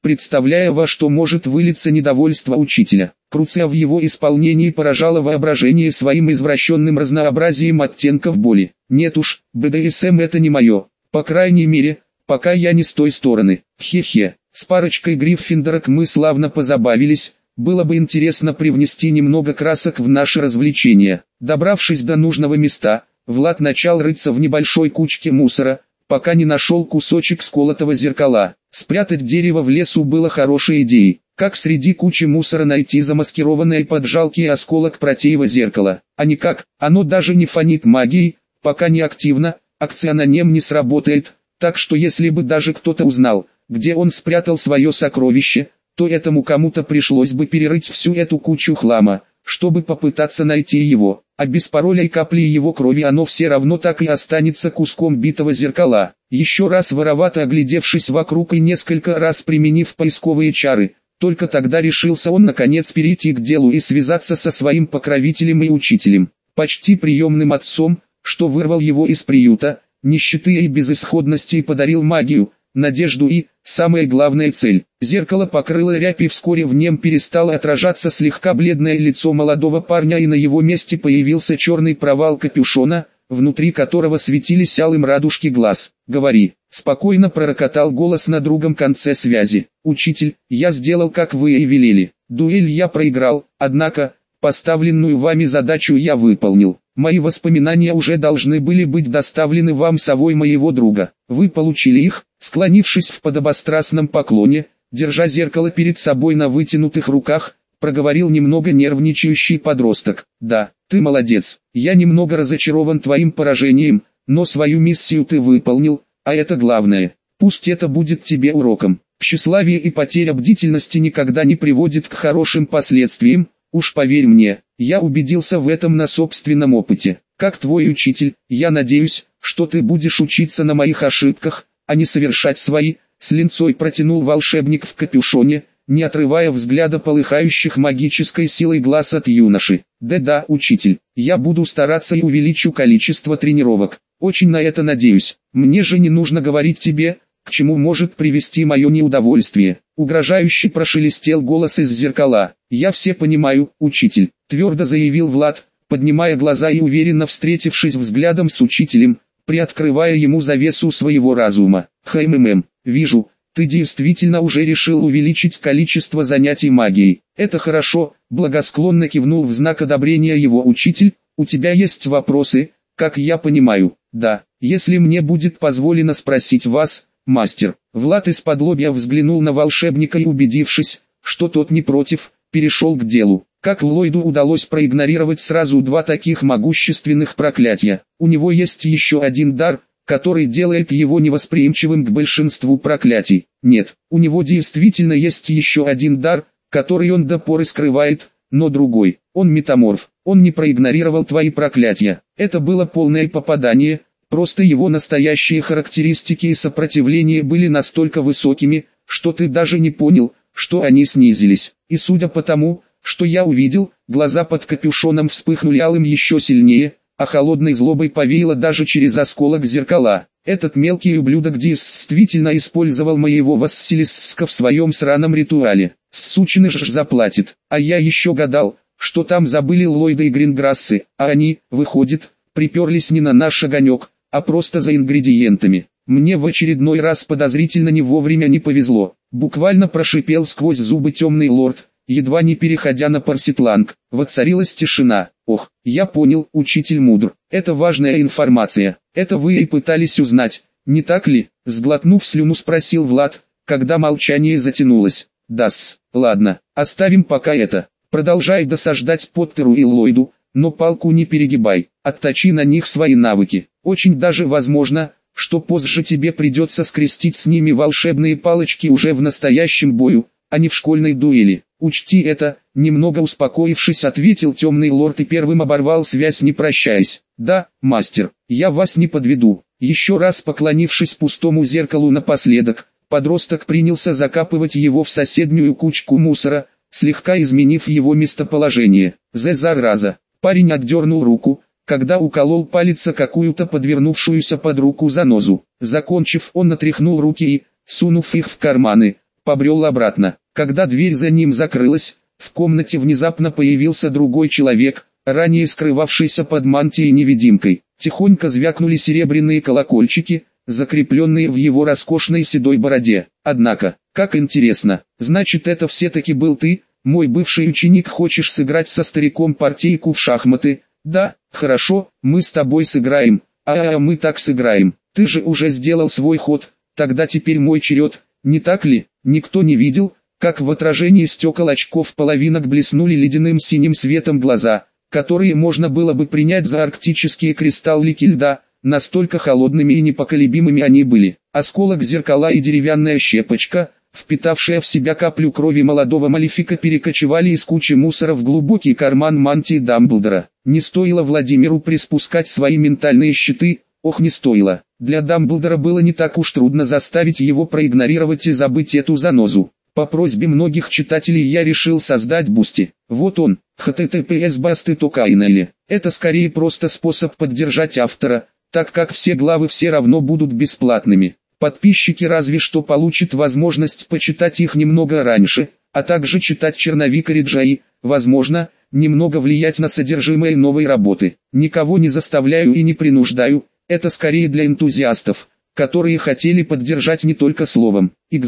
представляя, во что может вылиться недовольство учителя. Круция в его исполнении поражала воображение своим извращенным разнообразием оттенков боли. Нет уж, БДСМ это не мое, по крайней мере, пока я не с той стороны. Хе-хе, с парочкой гриффиндорок мы славно позабавились, было бы интересно привнести немного красок в наши развлечения. Добравшись до нужного места, Влад начал рыться в небольшой кучке мусора, пока не нашел кусочек сколотого зеркала. Спрятать дерево в лесу было хорошей идеей. Как среди кучи мусора найти замаскированное под жалкий осколок протеева зеркала? А никак, оно даже не фонит магией, пока не активно, акция на нем не сработает, так что если бы даже кто-то узнал, где он спрятал свое сокровище, то этому кому-то пришлось бы перерыть всю эту кучу хлама, чтобы попытаться найти его, а без пароля и капли его крови оно все равно так и останется куском битого зеркала. Еще раз воровато оглядевшись вокруг и несколько раз применив поисковые чары, только тогда решился он наконец перейти к делу и связаться со своим покровителем и учителем, почти приемным отцом, что вырвал его из приюта, нищеты и безысходности и подарил магию, надежду и, самая главная цель. Зеркало покрыло рябь и вскоре в нем перестало отражаться слегка бледное лицо молодого парня и на его месте появился черный провал капюшона, внутри которого светились алым радужки глаз. «Говори», — спокойно пророкотал голос на другом конце связи. «Учитель, я сделал как вы и велели. Дуэль я проиграл, однако, поставленную вами задачу я выполнил. Мои воспоминания уже должны были быть доставлены вам совой моего друга. Вы получили их?» Склонившись в подобострастном поклоне, держа зеркало перед собой на вытянутых руках, проговорил немного нервничающий подросток. «Да, ты молодец. Я немного разочарован твоим поражением, но свою миссию ты выполнил, а это главное. Пусть это будет тебе уроком. Тщеславие и потеря бдительности никогда не приводит к хорошим последствиям, уж поверь мне, я убедился в этом на собственном опыте. Как твой учитель, я надеюсь, что ты будешь учиться на моих ошибках, а не совершать свои», с линцой протянул волшебник в капюшоне, не отрывая взгляда полыхающих магической силой глаз от юноши. «Да-да, учитель, я буду стараться и увеличу количество тренировок. Очень на это надеюсь. Мне же не нужно говорить тебе, к чему может привести мое неудовольствие». Угрожающе прошелестел голос из зеркала. «Я все понимаю, учитель», твердо заявил Влад, поднимая глаза и уверенно встретившись взглядом с учителем, приоткрывая ему завесу своего разума. Вижу, ты действительно уже решил увеличить количество занятий магией. Это хорошо», благосклонно кивнул в знак одобрения его учитель. «У тебя есть вопросы, как я понимаю?» «Да, если мне будет позволено спросить вас, мастер». Влад из-под-лобья взглянул на волшебника и, убедившись, что тот не против, перешел к делу. Как Ллойду удалось проигнорировать сразу два таких могущественных проклятия? У него есть еще один дар, который делает его невосприимчивым к большинству проклятий. Нет, у него действительно есть еще один дар, который он до поры скрывает, но другой. Он метаморф, он не проигнорировал твои проклятия. Это было полное попадание, просто его настоящие характеристики и сопротивление были настолько высокими, что ты даже не понял, что они снизились. И судя по тому, что я увидел, глаза под капюшоном вспыхнули алым еще сильнее, а холодной злобой повеяло даже через осколок зеркала. Этот мелкий ублюдок действительно использовал моего Василиска в своем сраном ритуале. Сучины ж заплатит. А я еще гадал, что там забыли Ллойда и Гринграссы, а они, выходит, приперлись не на наш огонек, а просто за ингредиентами. Мне в очередной раз подозрительно не вовремя не повезло. Буквально прошипел сквозь зубы темный лорд, едва не переходя на парситланг. Воцарилась тишина. «Ох, я понял, учитель мудр. Это важная информация. Это вы и пытались узнать, не так ли?» Сглотнув слюну, спросил Влад, когда молчание затянулось. «Да-с, ладно, оставим пока это. Продолжай досаждать Поттеру и Ллойду, но палку не перегибай, отточи на них свои навыки. Очень даже возможно, что позже тебе придется скрестить с ними волшебные палочки уже в настоящем бою, а не в школьной дуэли. Учти это», немного успокоившись, ответил темный лорд и первым оборвал связь, не прощаясь. «Да, мастер, я вас не подведу». Еще раз поклонившись пустому зеркалу напоследок, подросток принялся закапывать его в соседнюю кучку мусора, слегка изменив его местоположение. Зараза! Парень отдернул руку, когда уколол палец о какую-то подвернувшуюся под руку занозу. Закончив, он отряхнул руки и, сунув их в карманы, побрел обратно. Когда дверь за ним закрылась, в комнате внезапно появился другой человек, ранее скрывавшийся под мантией-невидимкой. Тихонько звякнули серебряные колокольчики, закрепленные в его роскошной седой бороде. Однако, как интересно, значит это все-таки был ты, мой бывший ученик, хочешь сыграть со стариком партийку в шахматы? Да, хорошо, мы с тобой сыграем, мы так сыграем. Ты же уже сделал свой ход, тогда теперь мой черед, не так ли? Никто не видел, как в отражении стекол очков половинок блеснули ледяным синим светом глаза, которые можно было бы принять за арктические кристаллики льда, настолько холодными и непоколебимыми они были. Осколок зеркала и деревянная щепочка, впитавшая в себя каплю крови молодого Малефика, перекочевали из кучи мусора в глубокий карман мантии Дамблдора. Не стоило Владимиру приспускать свои ментальные щиты, ох, не стоило. Для Дамблдора было не так уж трудно заставить его проигнорировать и забыть эту занозу. По просьбе многих читателей я решил создать Бусти. Вот он, https://basty.tokainali. Это скорее просто способ поддержать автора, так как все главы все равно будут бесплатными. Подписчики разве что получат возможность почитать их немного раньше, а также читать черновик Риджаи, возможно, немного влиять на содержимое новой работы. Никого не заставляю и не принуждаю, это скорее для энтузиастов, которые хотели поддержать не только словом.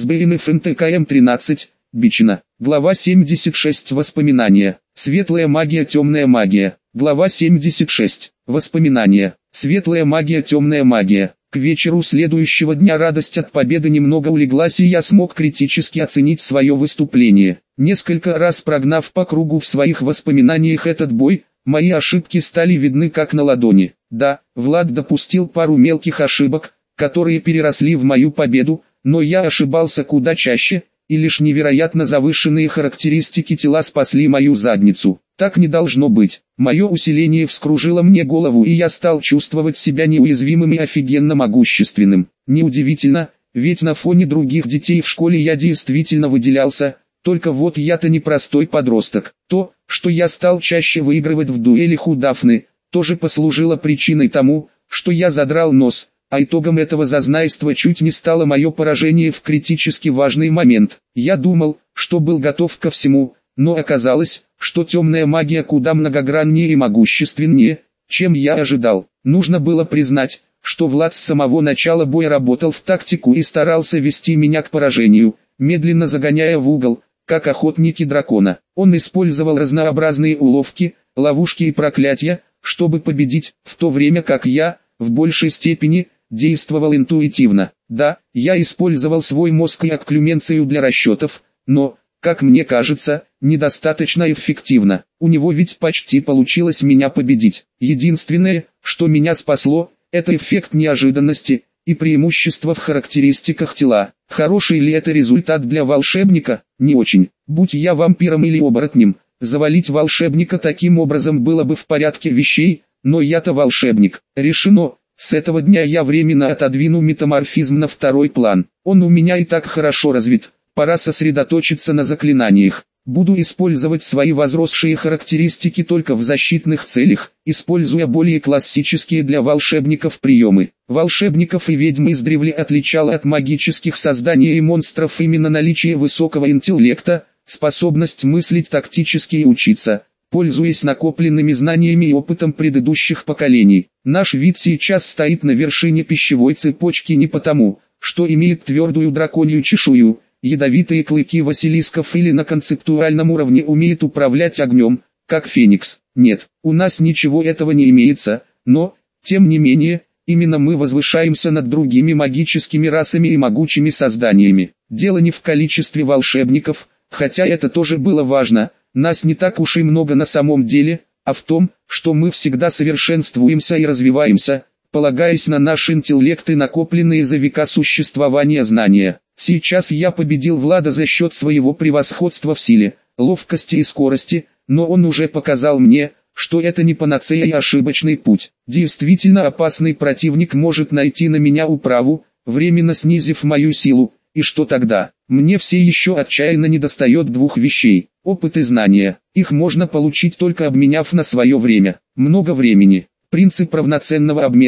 XBNFNTKM 13, Бичина. Глава 76. Воспоминания. Светлая магия, темная магия. Глава 76. Воспоминания. Светлая магия, темная магия. К вечеру следующего дня радость от победы немного улеглась, и я смог критически оценить свое выступление. Несколько раз прогнав по кругу в своих воспоминаниях этот бой, мои ошибки стали видны как на ладони. Да, Влад допустил пару мелких ошибок, которые переросли в мою победу, но я ошибался куда чаще, и лишь невероятно завышенные характеристики тела спасли мою задницу. Так не должно быть. Мое усиление вскружило мне голову, и я стал чувствовать себя неуязвимым и офигенно могущественным. Неудивительно, ведь на фоне других детей в школе я действительно выделялся, только вот я-то не простой подросток. То, что я стал чаще выигрывать в дуэлях у Дафны, тоже послужило причиной тому, что я задрал нос. А итогом этого зазнайства чуть не стало мое поражение в критически важный момент. Я думал, что был готов ко всему, но оказалось, что темная магия куда многограннее и могущественнее, чем я ожидал. Нужно было признать, что Влад с самого начала боя работал в тактику и старался вести меня к поражению, медленно загоняя в угол, как охотники дракона. Он использовал разнообразные уловки, ловушки и проклятия, чтобы победить, в то время как я, в большей степени, действовал интуитивно. Да, я использовал свой мозг и окклюменцию для расчетов, но, как мне кажется, недостаточно эффективно. У него ведь почти получилось меня победить. Единственное, что меня спасло, это эффект неожиданности и преимущество в характеристиках тела. Хороший ли это результат для волшебника? Не очень. Будь я вампиром или оборотнем, завалить волшебника таким образом было бы в порядке вещей, но я-то волшебник. Решено. С этого дня я временно отодвину метаморфизм на второй план. Он у меня и так хорошо развит. Пора сосредоточиться на заклинаниях. Буду использовать свои возросшие характеристики только в защитных целях, используя более классические для волшебников приемы. Волшебников и ведьм издревле отличало от магических созданий и монстров именно наличие высокого интеллекта, способность мыслить тактически и учиться, пользуясь накопленными знаниями и опытом предыдущих поколений. Наш вид сейчас стоит на вершине пищевой цепочки не потому, что имеет твердую драконью чешую, ядовитые клыки василисков или на концептуальном уровне умеет управлять огнем, как феникс. Нет, у нас ничего этого не имеется, но, тем не менее, именно мы возвышаемся над другими магическими расами и могучими созданиями. Дело не в количестве волшебников, хотя это тоже было важно. Нас не так уж и много на самом деле, а в том, что мы всегда совершенствуемся и развиваемся, полагаясь на наш интеллект и накопленные за века существования знания. Сейчас я победил Влада за счет своего превосходства в силе, ловкости и скорости, но он уже показал мне, что это не панацея и ошибочный путь. Действительно опасный противник может найти на меня управу, временно снизив мою силу, и что тогда? Мне все еще отчаянно недостает двух вещей: опыт и знания. Их можно получить только обменяв на свое время. Много времени. Принцип равноценного обмена.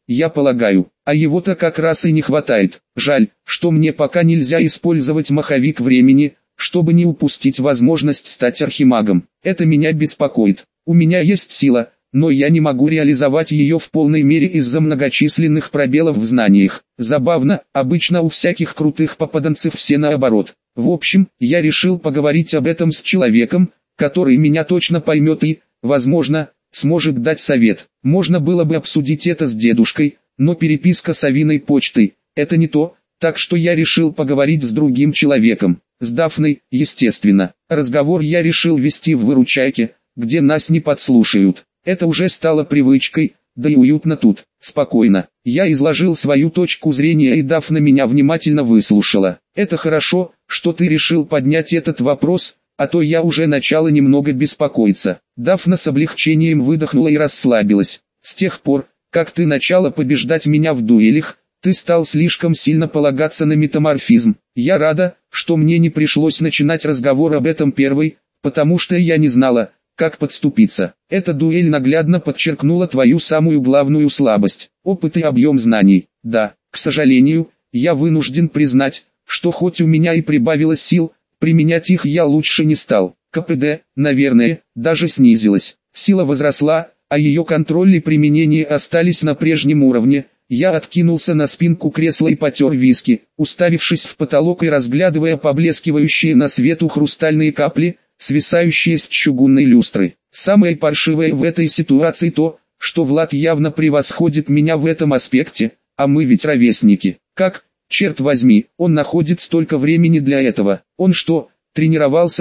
я полагаю, а его-то как раз и не хватает. Жаль, что мне пока нельзя использовать маховик времени, чтобы не упустить возможность стать архимагом. Это меня беспокоит. У меня есть сила, но я не могу реализовать ее в полной мере из-за многочисленных пробелов в знаниях. Забавно, обычно у всяких крутых попаданцев все наоборот. В общем, я решил поговорить об этом с человеком, который меня точно поймет и, возможно, сможет дать совет. Можно было бы обсудить это с дедушкой, но переписка с Авиной почтой – это не то, так что я решил поговорить с другим человеком. С Дафной, естественно. Разговор я решил вести в выручайке, где нас не подслушают. Это уже стало привычкой, да и уютно тут, спокойно. Я изложил свою точку зрения, и Дафна меня внимательно выслушала. Это хорошо, что ты решил поднять этот вопрос, а то я уже начала немного беспокоиться. Дафна с облегчением выдохнула и расслабилась. С тех пор, как ты начала побеждать меня в дуэлях, ты стал слишком сильно полагаться на метаморфизм. Я рада, что мне не пришлось начинать разговор об этом первой, потому что я не знала, как подступиться. Эта дуэль наглядно подчеркнула твою самую главную слабость – опыт и объем знаний. Да, к сожалению, я вынужден признать, что хоть у меня и прибавилось сил, применять их я лучше не стал. КПД, наверное, даже снизилась. Сила возросла, а ее контроль и применение остались на прежнем уровне. Я откинулся на спинку кресла и потер виски, уставившись в потолок и разглядывая поблескивающие на свету хрустальные капли, свисающие с чугунной люстры. Самое паршивое в этой ситуации то, что Влад явно превосходит меня в этом аспекте, а мы ведь ровесники. Как, черт возьми, он находит столько времени для этого? Он что, тренировался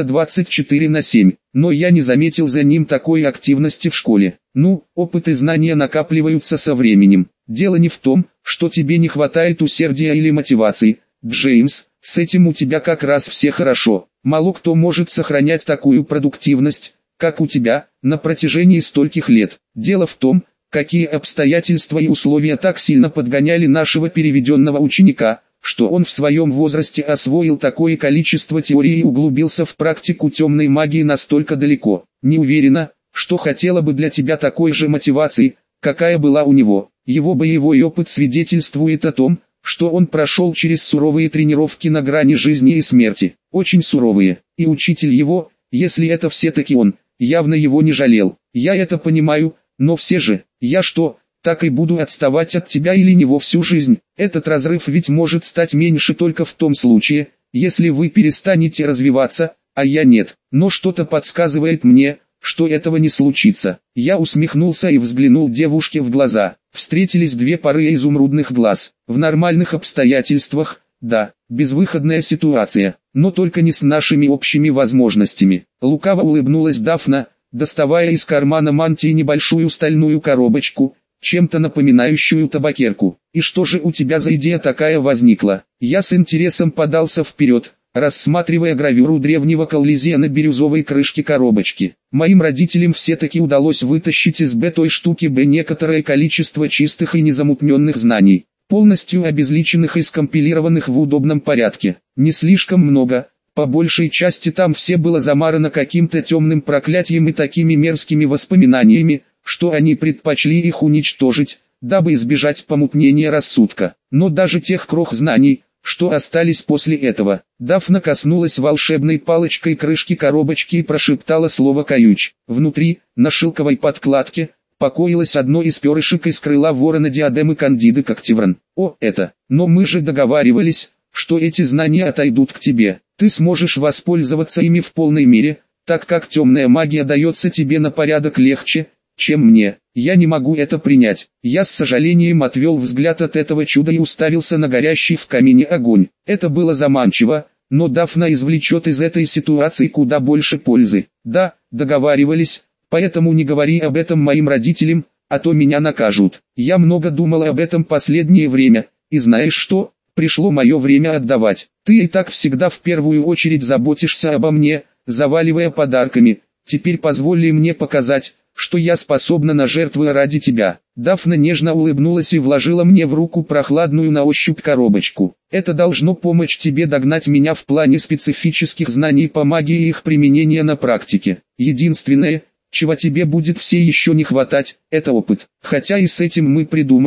24/7? Но я не заметил за ним такой активности в школе. Ну, опыт и знания накапливаются со временем. Дело не в том, что тебе не хватает усердия или мотивации, Джеймс, с этим у тебя как раз все хорошо. Мало кто может сохранять такую продуктивность, как у тебя, на протяжении стольких лет. Дело в том, какие обстоятельства и условия так сильно подгоняли нашего переведенного ученика, что он в своем возрасте освоил такое количество теорий и углубился в практику темной магии настолько далеко. Не уверена, что хотела бы для тебя такой же мотивации, какая была у него. Его боевой опыт свидетельствует о том, что он прошел через суровые тренировки на грани жизни и смерти. Очень суровые. И учитель его, если это все-таки он, явно его не жалел. Я это понимаю, но все же, я что, так и буду отставать от тебя или него всю жизнь? Этот разрыв ведь может стать меньше только в том случае, если вы перестанете развиваться, а я нет. Но что-то подсказывает мне, что этого не случится. Я усмехнулся и взглянул девушке в глаза. Встретились две пары изумрудных глаз. В нормальных обстоятельствах, да, безвыходная ситуация, но только не с нашими общими возможностями. Лукаво улыбнулась Дафна, доставая из кармана мантии небольшую стальную коробочку, чем-то напоминающую табакерку. «И что же у тебя за идея такая возникла?» Я с интересом подался вперед, рассматривая гравюру древнего Коллизея на бирюзовой крышке коробочки. Моим родителям все-таки удалось вытащить из той штуки некоторое количество чистых и незамутненных знаний, полностью обезличенных и скомпилированных в удобном порядке. Не слишком много, по большей части там все было замарано каким-то темным проклятием и такими мерзкими воспоминаниями, что они предпочли их уничтожить, дабы избежать помутнения рассудка. Но даже тех крох знаний, что остались после этого, Дафна коснулась волшебной палочкой крышки коробочки и прошептала слово «каюч». Внутри, на шелковой подкладке, покоилось одно из перышек из крыла ворона диадемы Кандиды Коктевран. «О, это! Но мы же договаривались, что эти знания отойдут к тебе. Ты сможешь воспользоваться ими в полной мере, так как темная магия дается тебе на порядок легче, чем мне. Я не могу это принять». Я с сожалением отвел взгляд от этого чуда и уставился на горящий в камине огонь. Это было заманчиво, но Дафна извлечет из этой ситуации куда больше пользы. Да, договаривались, поэтому не говори об этом моим родителям, а то меня накажут. Я много думал об этом последнее время, и знаешь что, пришло мое время отдавать. Ты и так всегда в первую очередь заботишься обо мне, заваливая подарками. Теперь позволь мне показать, что я способна на жертвы ради тебя. Дафна нежно улыбнулась и вложила мне в руку прохладную на ощупь коробочку. Это должно помочь тебе догнать меня в плане специфических знаний по магии и их применения на практике. Единственное, чего тебе будет все еще не хватать, это опыт. Хотя и с этим мы придумаем,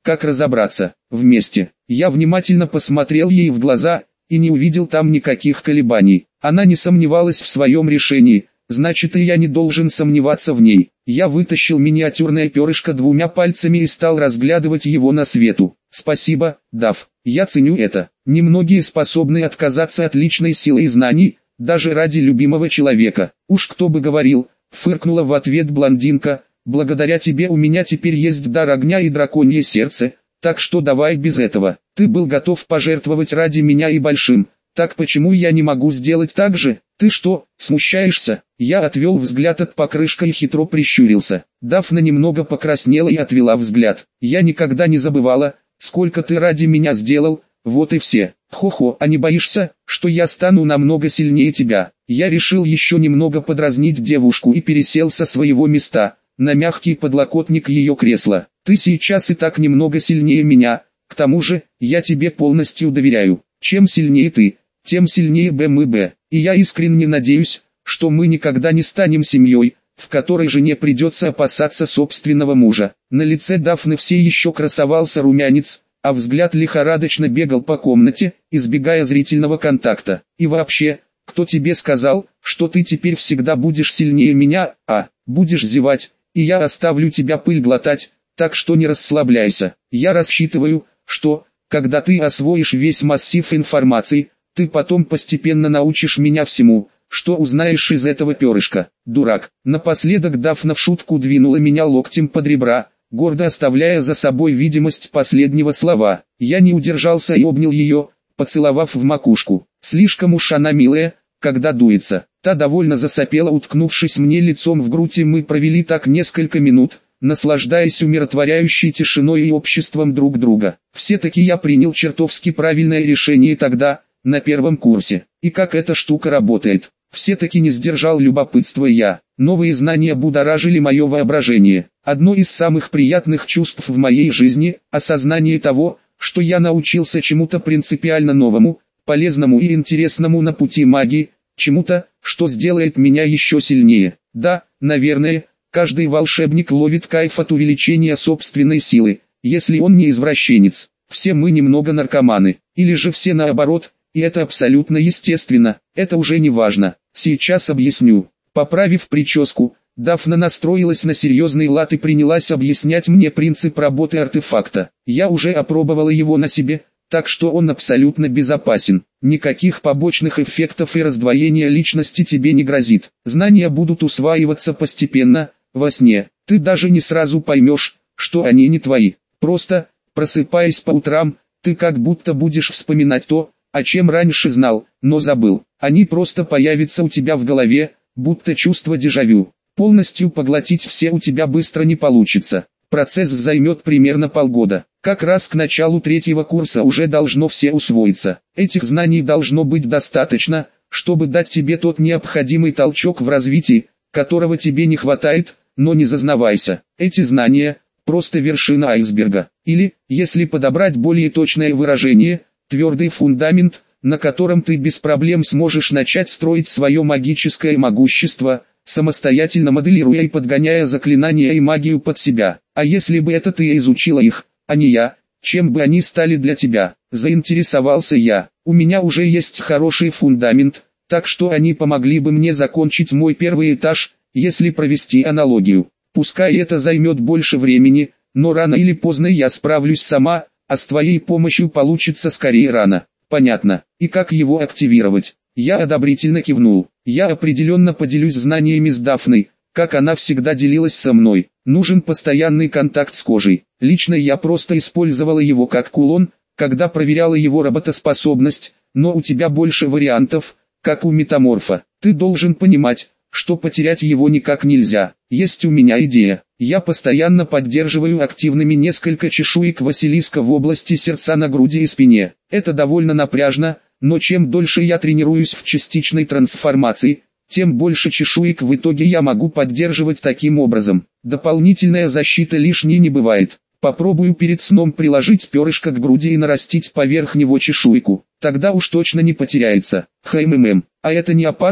как разобраться, вместе. Я внимательно посмотрел ей в глаза, и не увидел там никаких колебаний. Она не сомневалась в своем решении, значит и я не должен сомневаться в ней. Я вытащил миниатюрное перышко двумя пальцами и стал разглядывать его на свету. Спасибо, Дав, я ценю это. Немногие способны отказаться от личной силы и знаний, даже ради любимого человека. Уж кто бы говорил, фыркнула в ответ блондинка, благодаря тебе у меня теперь есть дар огня и драконье сердце, так что давай без этого. Ты был готов пожертвовать ради меня и большим, так почему я не могу сделать так же? Ты что, смущаешься? Я отвел взгляд от покрышка и хитро прищурился. Дафна немного покраснела и отвела взгляд. Я никогда не забывала, сколько ты ради меня сделал, вот и все. Хо-хо, а не боишься, что я стану намного сильнее тебя? Я решил еще немного подразнить девушку и пересел со своего места на мягкий подлокотник ее кресла. Ты сейчас и так немного сильнее меня, к тому же, я тебе полностью доверяю. Чем сильнее ты, тем сильнее БМБ, и я искренне надеюсь, что мы никогда не станем семьей, в которой жене придется опасаться собственного мужа. На лице Дафны все еще красовался румянец, а взгляд лихорадочно бегал по комнате, избегая зрительного контакта. И вообще, кто тебе сказал, что ты теперь всегда будешь сильнее меня, будешь зевать, и я оставлю тебя пыль глотать, так что не расслабляйся. Я рассчитываю, что, когда ты освоишь весь массив информации, ты потом постепенно научишь меня всему, что узнаешь из этого перышка. Дурак. Напоследок Дафна в шутку двинула меня локтем под ребра, гордо оставляя за собой видимость последнего слова. Я не удержался и обнял ее, поцеловав в макушку. Слишком уж она милая, когда дуется. Та довольно засопела, уткнувшись мне лицом в грудь, и мы провели так несколько минут, наслаждаясь умиротворяющей тишиной и обществом друг друга. Все-таки я принял чертовски правильное решение тогда, на первом курсе. И как эта штука работает? Все-таки не сдержал любопытства я. Новые знания будоражили мое воображение. Одно из самых приятных чувств в моей жизни – осознание того, что я научился чему-то принципиально новому, полезному и интересному на пути магии, чему-то, что сделает меня еще сильнее. Да, наверное, каждый волшебник ловит кайф от увеличения собственной силы, если он не извращенец. Все мы немного наркоманы, или же все наоборот, и это абсолютно естественно, это уже не важно. Сейчас объясню. Поправив прическу, Дафна настроилась на серьезный лад и принялась объяснять мне принцип работы артефакта. Я уже опробовала его на себе, так что он абсолютно безопасен. Никаких побочных эффектов и раздвоения личности тебе не грозит. Знания будут усваиваться постепенно, во сне. Ты даже не сразу поймешь, что они не твои. Просто, просыпаясь по утрам, ты как будто будешь вспоминать то, о чем раньше знал, но забыл. Они просто появятся у тебя в голове, будто чувство дежавю. Полностью поглотить все у тебя быстро не получится. Процесс займет примерно полгода. Как раз к началу третьего курса уже должно все усвоиться. Этих знаний должно быть достаточно, чтобы дать тебе тот необходимый толчок в развитии, которого тебе не хватает, но не зазнавайся. Эти знания – просто вершина айсберга. Или, если подобрать более точное выражение, твердый фундамент, на котором ты без проблем сможешь начать строить свое магическое могущество, самостоятельно моделируя и подгоняя заклинания и магию под себя. А если бы это ты изучила их, а не я, чем бы они стали для тебя? Заинтересовался я. У меня уже есть хороший фундамент, так что они помогли бы мне закончить мой первый этаж, если провести аналогию. Пускай это займет больше времени, но рано или поздно я справлюсь сама, а с твоей помощью получится скорее рано. Понятно. И как его активировать? Я одобрительно кивнул. Я определенно поделюсь знаниями с Дафной, как она всегда делилась со мной. Нужен постоянный контакт с кожей. Лично я просто использовала его как кулон, когда проверяла его работоспособность, но у тебя больше вариантов, как у метаморфа. Ты должен понимать, что потерять его никак нельзя. Есть у меня идея. Я постоянно поддерживаю активными несколько чешуек Василиска в области сердца на груди и спине. Это довольно напряжно, но чем дольше я тренируюсь в частичной трансформации, тем больше чешуек в итоге я могу поддерживать таким образом. Дополнительная защита лишней не бывает. Попробую перед сном приложить перышко к груди и нарастить поверх него чешуйку. Тогда уж точно не потеряется. А это не опасно?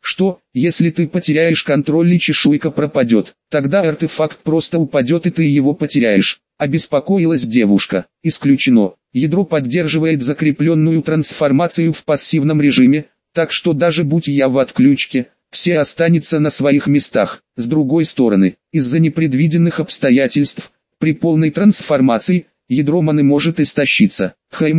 Что, если ты потеряешь контроль и чешуйка пропадет? Тогда артефакт просто упадет и ты его потеряешь. Обеспокоилась девушка. Исключено. Ядро поддерживает закрепленную трансформацию в пассивном режиме, так что даже будь я в отключке, все останется на своих местах. С другой стороны, из-за непредвиденных обстоятельств, при полной трансформации, ядро маны может истощиться.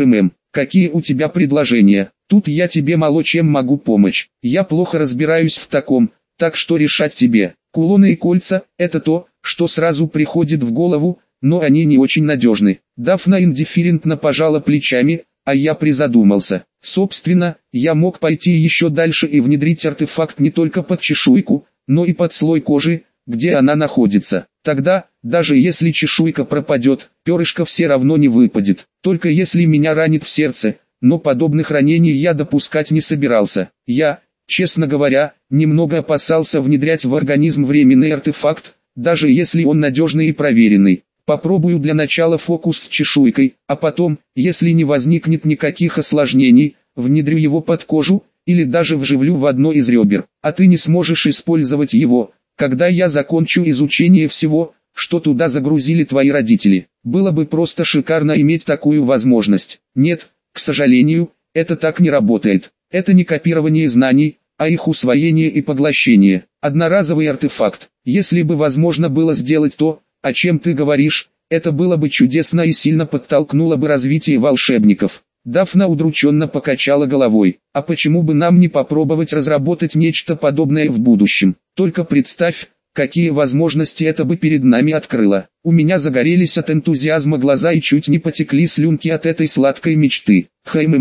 Какие у тебя предложения? Тут я тебе мало чем могу помочь. Я плохо разбираюсь в таком, так что решать тебе. Кулоны и кольца – это то, что сразу приходит в голову, но они не очень надежны. Дафна индифферентно пожала плечами, а я призадумался. Собственно, я мог пойти еще дальше и внедрить артефакт не только под чешуйку, но и под слой кожи, где она находится. Тогда, даже если чешуйка пропадет, перышко все равно не выпадет. Только если меня ранит в сердце, но подобных ранений я допускать не собирался. Я, честно говоря, немного опасался внедрять в организм временный артефакт, даже если он надежный и проверенный. Попробую для начала фокус с чешуйкой, а потом, если не возникнет никаких осложнений, внедрю его под кожу, или даже вживлю в одно из ребер. А ты не сможешь использовать его, когда я закончу изучение всего, что туда загрузили твои родители. Было бы просто шикарно иметь такую возможность. Нет, к сожалению, это так не работает. Это не копирование знаний, а их усвоение и поглощение. Одноразовый артефакт. Если бы возможно было сделать то, о чем ты говоришь, это было бы чудесно и сильно подтолкнуло бы развитие волшебников. Дафна удрученно покачала головой. А почему бы нам не попробовать разработать нечто подобное в будущем? Только представь, какие возможности это бы перед нами открыло. У меня загорелись от энтузиазма глаза и чуть не потекли слюнки от этой сладкой мечты.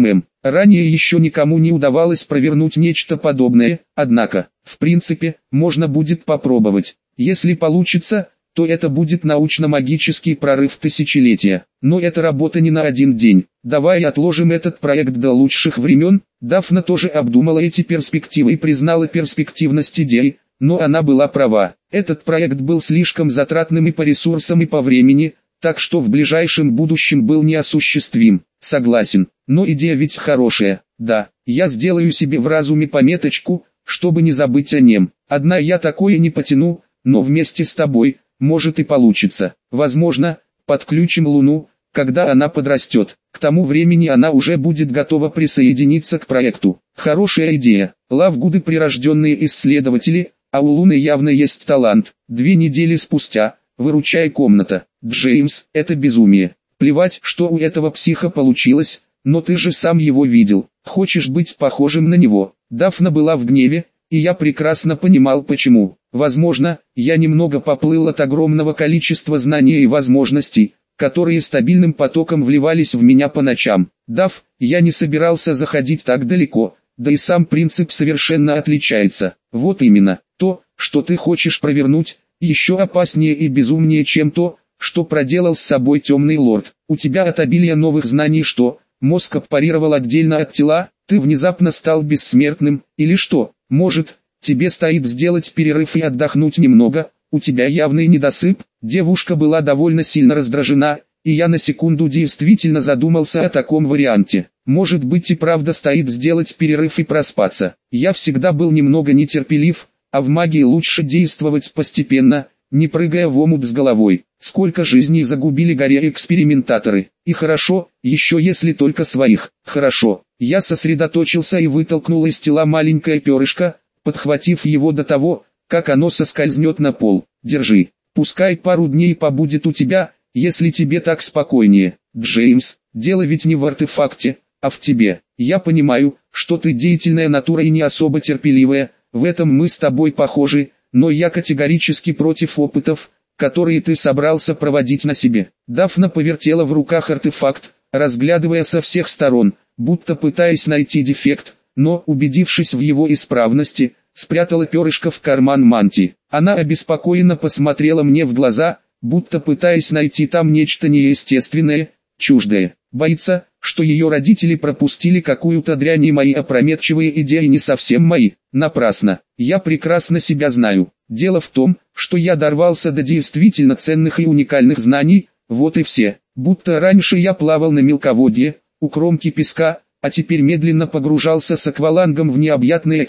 Ранее еще никому не удавалось провернуть нечто подобное, однако, в принципе, можно будет попробовать. Если получится, то это будет научно-магический прорыв тысячелетия. Но это работа не на один день. Давай отложим этот проект до лучших времен. Дафна тоже обдумала эти перспективы и признала перспективность идеи, но она была права. Этот проект был слишком затратным и по ресурсам, и по времени, так что в ближайшем будущем был неосуществим. Согласен, но идея ведь хорошая. Да, я сделаю себе в разуме пометочку, чтобы не забыть о нем. Одна я такое не потяну, но вместе с тобой, может и получится. Возможно, подключим Луну, когда она подрастет. К тому времени она уже будет готова присоединиться к проекту. Хорошая идея. Лавгуды прирожденные исследователи, а у Луны явно есть талант. 2 недели спустя, выручай комната. Джеймс, это безумие. Плевать, что у этого психа получилось, но ты же сам его видел. Хочешь быть похожим на него? Дафна была в гневе, и я прекрасно понимал почему. Возможно, я немного поплыл от огромного количества знаний и возможностей, которые стабильным потоком вливались в меня по ночам. Дав, я не собирался заходить так далеко, да и сам принцип совершенно отличается. Вот именно, то, что ты хочешь провернуть, еще опаснее и безумнее, чем то, что проделал с собой темный лорд. У тебя от обилия новых знаний что, мозг аппарировал отдельно от тела, ты внезапно стал бессмертным, или что? Может, тебе стоит сделать перерыв и отдохнуть немного, у тебя явный недосып. Девушка была довольно сильно раздражена, и я на секунду действительно задумался о таком варианте. Может быть и правда стоит сделать перерыв и проспаться. Я всегда был немного нетерпелив, а в магии лучше действовать постепенно, не прыгая в омут с головой. Сколько жизней загубили горе-экспериментаторы. И хорошо, еще если только своих. Хорошо. Я сосредоточился и вытолкнул из тела маленькое перышко, подхватив его до того, как оно соскользнет на пол. Держи. Пускай пару дней побудет у тебя, если тебе так спокойнее. Джеймс, дело ведь не в артефакте, а в тебе. Я понимаю, что ты деятельная натура и не особо терпеливая, в этом мы с тобой похожи, но я категорически против опытов, которые ты собрался проводить на себе. Дафна повертела в руках артефакт, разглядывая со всех сторон, будто пытаясь найти дефект, но, убедившись в его исправности, спрятала перышко в карман мантии. Она обеспокоенно посмотрела мне в глаза, будто пытаясь найти там нечто неестественное, чуждое. Боится, что ее родители пропустили какую-то дрянь, и мои опрометчивые идеи не совсем мои. Напрасно. Я прекрасно себя знаю. Дело в том, что я дорвался до действительно ценных и уникальных знаний, вот и все. Будто раньше я плавал на мелководье, у кромки песка, а теперь медленно погружался с аквалангом в необъятный океан,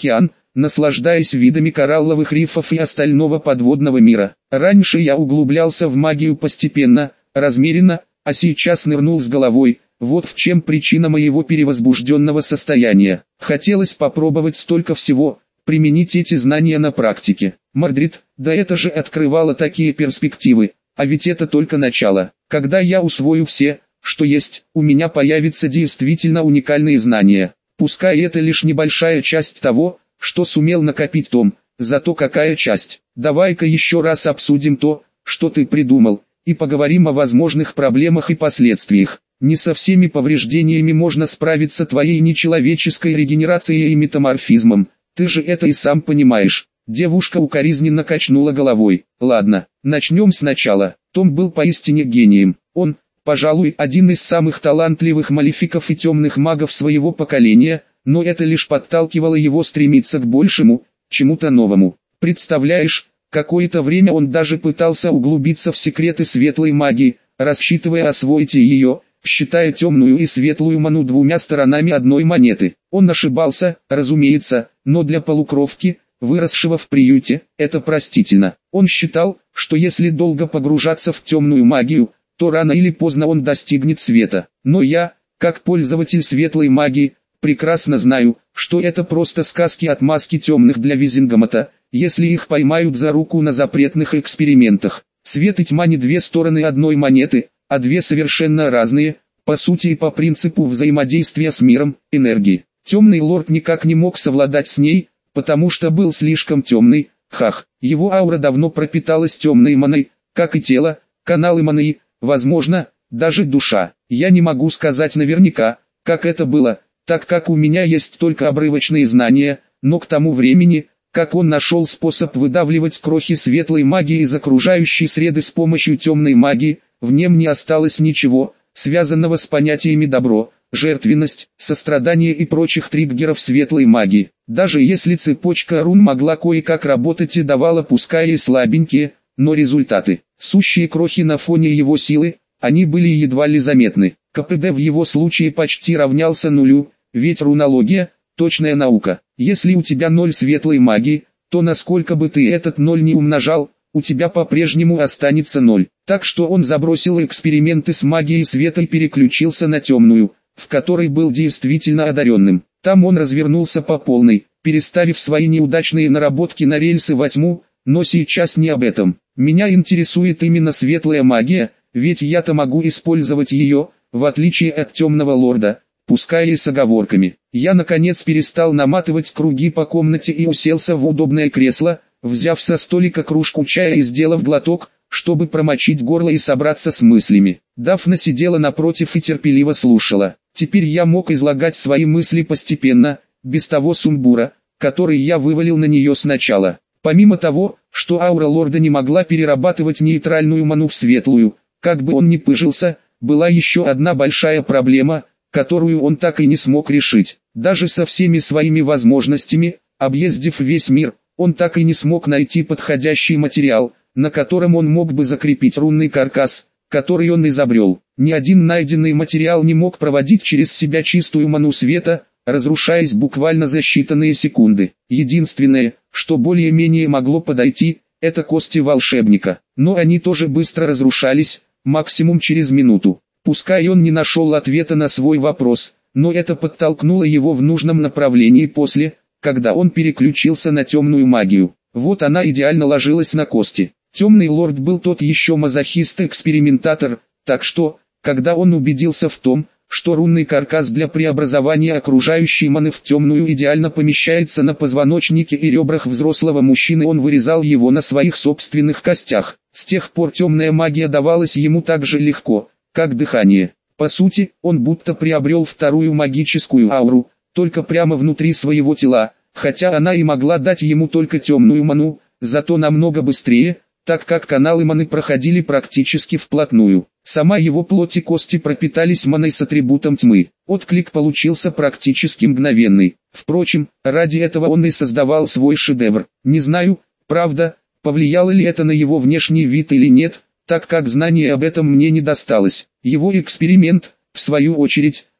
наслаждаясь видами коралловых рифов и остального подводного мира. Раньше я углублялся в магию постепенно, размеренно, а сейчас нырнул с головой. Вот в чем причина моего перевозбужденного состояния. Хотелось попробовать столько всего, применить эти знания на практике. Мордрид, да это же открывало такие перспективы, а ведь это только начало. Когда я усвою все, что есть, у меня появятся действительно уникальные знания. Пускай это лишь небольшая часть того, что сумел накопить Том, зато какая часть. Давай-ка еще раз обсудим то, что ты придумал, и поговорим о возможных проблемах и последствиях. Не со всеми повреждениями можно справиться твоей нечеловеческой регенерацией и метаморфизмом, ты же это и сам понимаешь. Девушка укоризненно качнула головой. Ладно, начнем сначала. Том был поистине гением. Он, пожалуй, один из самых талантливых малефиков и темных магов своего поколения, но это лишь подталкивало его стремиться к большему, чему-то новому. Представляешь, какое-то время он даже пытался углубиться в секреты светлой магии, рассчитывая освоить ее, считая темную и светлую ману двумя сторонами одной монеты. Он ошибался, разумеется, но для полукровки, выросшего в приюте, это простительно. Он считал, что если долго погружаться в темную магию, то рано или поздно он достигнет света. Но я, как пользователь светлой магии, прекрасно знаю, что это просто сказки-отмазки темных для Визингомота, если их поймают за руку на запретных экспериментах. Свет и тьма не две стороны одной монеты, а две совершенно разные, по сути и по принципу взаимодействия с миром, энергии. Темный лорд никак не мог совладать с ней, потому что был слишком темный, его аура давно пропиталась темной маной, как и тело, каналы маны, возможно, даже душа. Я не могу сказать наверняка, как это было, так как у меня есть только обрывочные знания, но к тому времени, как он нашел способ выдавливать крохи светлой магии из окружающей среды с помощью темной магии, в нем не осталось ничего, связанного с понятиями добро, жертвенность, сострадание и прочих триггеров светлой магии. Даже если цепочка рун могла кое-как работать и давала пускай и слабенькие, но результаты, сущие крохи на фоне его силы, они были едва ли заметны. КПД в его случае почти равнялся нулю, ведь рунология – точная наука. Если у тебя 0 светлой магии, то насколько бы ты этот 0 не умножал, у тебя по-прежнему останется 0. Так что он забросил эксперименты с магией света и переключился на темную, в которой был действительно одаренным. Там он развернулся по полной, переставив свои неудачные наработки на рельсы во тьму, но сейчас не об этом. Меня интересует именно светлая магия, ведь я-то могу использовать ее, в отличие от темного лорда, пускай и с оговорками. Я наконец перестал наматывать круги по комнате и уселся в удобное кресло, взяв со столика кружку чая и сделав глоток, чтобы промочить горло и собраться с мыслями. Дафна сидела напротив и терпеливо слушала. Теперь я мог излагать свои мысли постепенно, без того сумбура, который я вывалил на нее сначала. Помимо того, что аура лорда не могла перерабатывать нейтральную ману в светлую, как бы он ни пыжился, была еще одна большая проблема, которую он так и не смог решить. Даже со всеми своими возможностями, объездив весь мир, он так и не смог найти подходящий материал, на котором он мог бы закрепить рунный каркас, который он изобрел. Ни один найденный материал не мог проводить через себя чистую ману света, разрушаясь буквально за считанные секунды. Единственное, что более-менее могло подойти, это кости волшебника. Но они тоже быстро разрушались, максимум через минуту. Пускай он не нашел ответа на свой вопрос, но это подтолкнуло его в нужном направлении после, когда он переключился на темную магию. Вот она идеально ложилась на кости. Темный лорд был тот еще мазохист-экспериментатор, так что, когда он убедился в том, что рунный каркас для преобразования окружающей маны в темную идеально помещается на позвоночнике и ребрах взрослого мужчины, он вырезал его на своих собственных костях. С тех пор темная магия давалась ему так же легко, как дыхание. По сути, он будто приобрел вторую магическую ауру, только прямо внутри своего тела, хотя она и могла дать ему только темную ману, зато намного быстрее, так как каналы маны проходили практически вплотную. Сама его плоть и кости пропитались маной с атрибутом тьмы. Отклик получился практически мгновенный. Впрочем, ради этого он и создавал свой шедевр. Не знаю, правда, повлияло ли это на его внешний вид или нет, так как знания об этом мне не досталось. Его эксперимент, в свою очередь,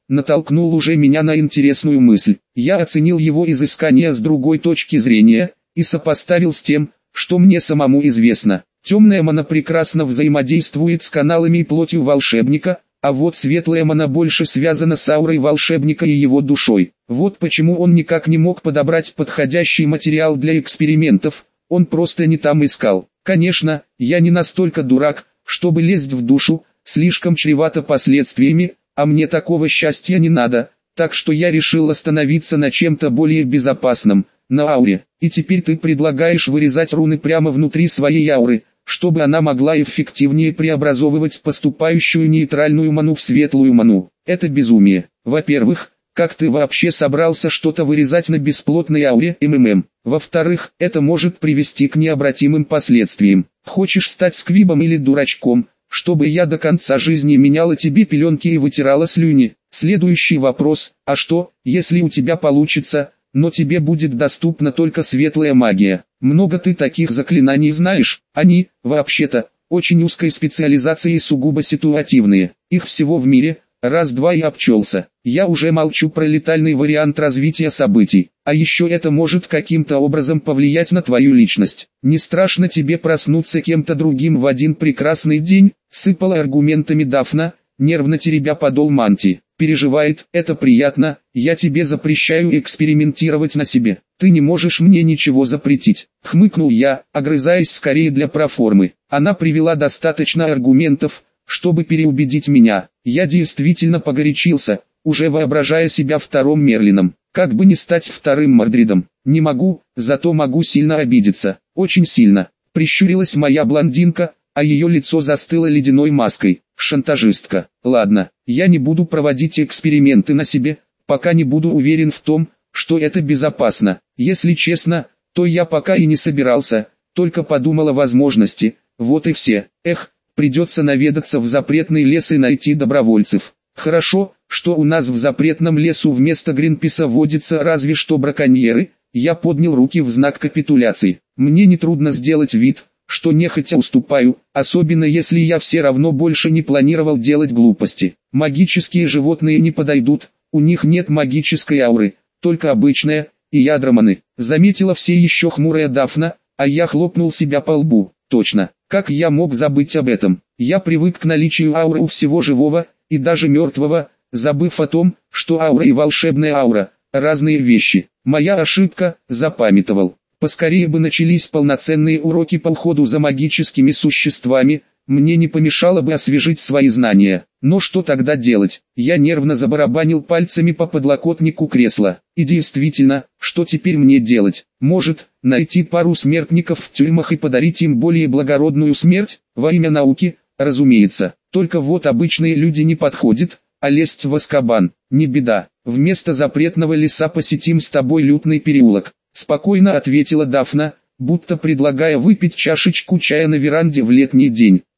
натолкнул уже меня на интересную мысль. Я оценил его изыскания с другой точки зрения, и сопоставил с тем, что мне самому известно. Темная мана прекрасно взаимодействует с каналами и плотью волшебника, а вот светлая мана больше связана с аурой волшебника и его душой. Вот почему он никак не мог подобрать подходящий материал для экспериментов, он просто не там искал. Конечно, я не настолько дурак, чтобы лезть в душу, слишком чревато последствиями, а мне такого счастья не надо, так что я решил остановиться на чем-то более безопасном, на ауре. И теперь ты предлагаешь вырезать руны прямо внутри своей ауры, чтобы она могла эффективнее преобразовывать поступающую нейтральную ману в светлую ману. Это безумие. Во-первых, как ты вообще собрался что-то вырезать на бесплотной ауре МММ? Во-вторых, это может привести к необратимым последствиям. Хочешь стать сквибом или дурачком, чтобы я до конца жизни меняла тебе пеленки и вытирала слюни? Следующий вопрос: а что, если у тебя получится, но тебе будет доступна только светлая магия? Много ты таких заклинаний знаешь? Они, вообще-то, очень узкой специализации и сугубо ситуативные. Их всего в мире, раз-два и обчелся. Я уже молчу про летальный вариант развития событий. А еще это может каким-то образом повлиять на твою личность. Не страшно тебе проснуться кем-то другим в один прекрасный день? Сыпала аргументами Дафна, нервно теребя подол мантии. Переживает, это приятно, я тебе запрещаю экспериментировать на себе. Ты не можешь мне ничего запретить. Хмыкнул я, огрызаясь скорее для проформы. Она привела достаточно аргументов, чтобы переубедить меня. Я действительно погорячился, уже воображая себя вторым Мерлином. Как бы не стать вторым Мордридом. Не могу, зато могу сильно обидеться. Очень сильно. Прищурилась моя блондинка, а ее лицо застыло ледяной маской. Шантажистка. Ладно, я не буду проводить эксперименты на себе, пока не буду уверен в том, что это безопасно. Если честно, то я пока и не собирался, только подумал о возможности, вот и все. Эх, придется наведаться в запретный лес и найти добровольцев. Хорошо, что у нас в запретном лесу вместо Гринписа водятся разве что браконьеры. Я поднял руки в знак капитуляции. Мне нетрудно сделать вид, что нехотя уступаю, особенно если я все равно больше не планировал делать глупости. Магические животные не подойдут, у них нет магической ауры, только обычная, и ядроманы. Заметила все еще хмурая Дафна, а я хлопнул себя по лбу. Точно, как я мог забыть об этом? Я привык к наличию ауры у всего живого, и даже мертвого, забыв о том, что аура и волшебная аура – разные вещи. Моя ошибка, запамятовал. Поскорее бы начались полноценные уроки по уходу за магическими существами, мне не помешало бы освежить свои знания. Но что тогда делать? Я нервно забарабанил пальцами по подлокотнику кресла. И действительно, что теперь мне делать? Может, найти пару смертников в тюрьмах и подарить им более благородную смерть? Во имя науки, разумеется. Только вот обычные люди не подходят, а лезть в Азкабан – не беда. Вместо запретного леса посетим с тобой лютный переулок. Спокойно ответила Дафна, будто предлагая выпить чашечку чая на веранде в летний день.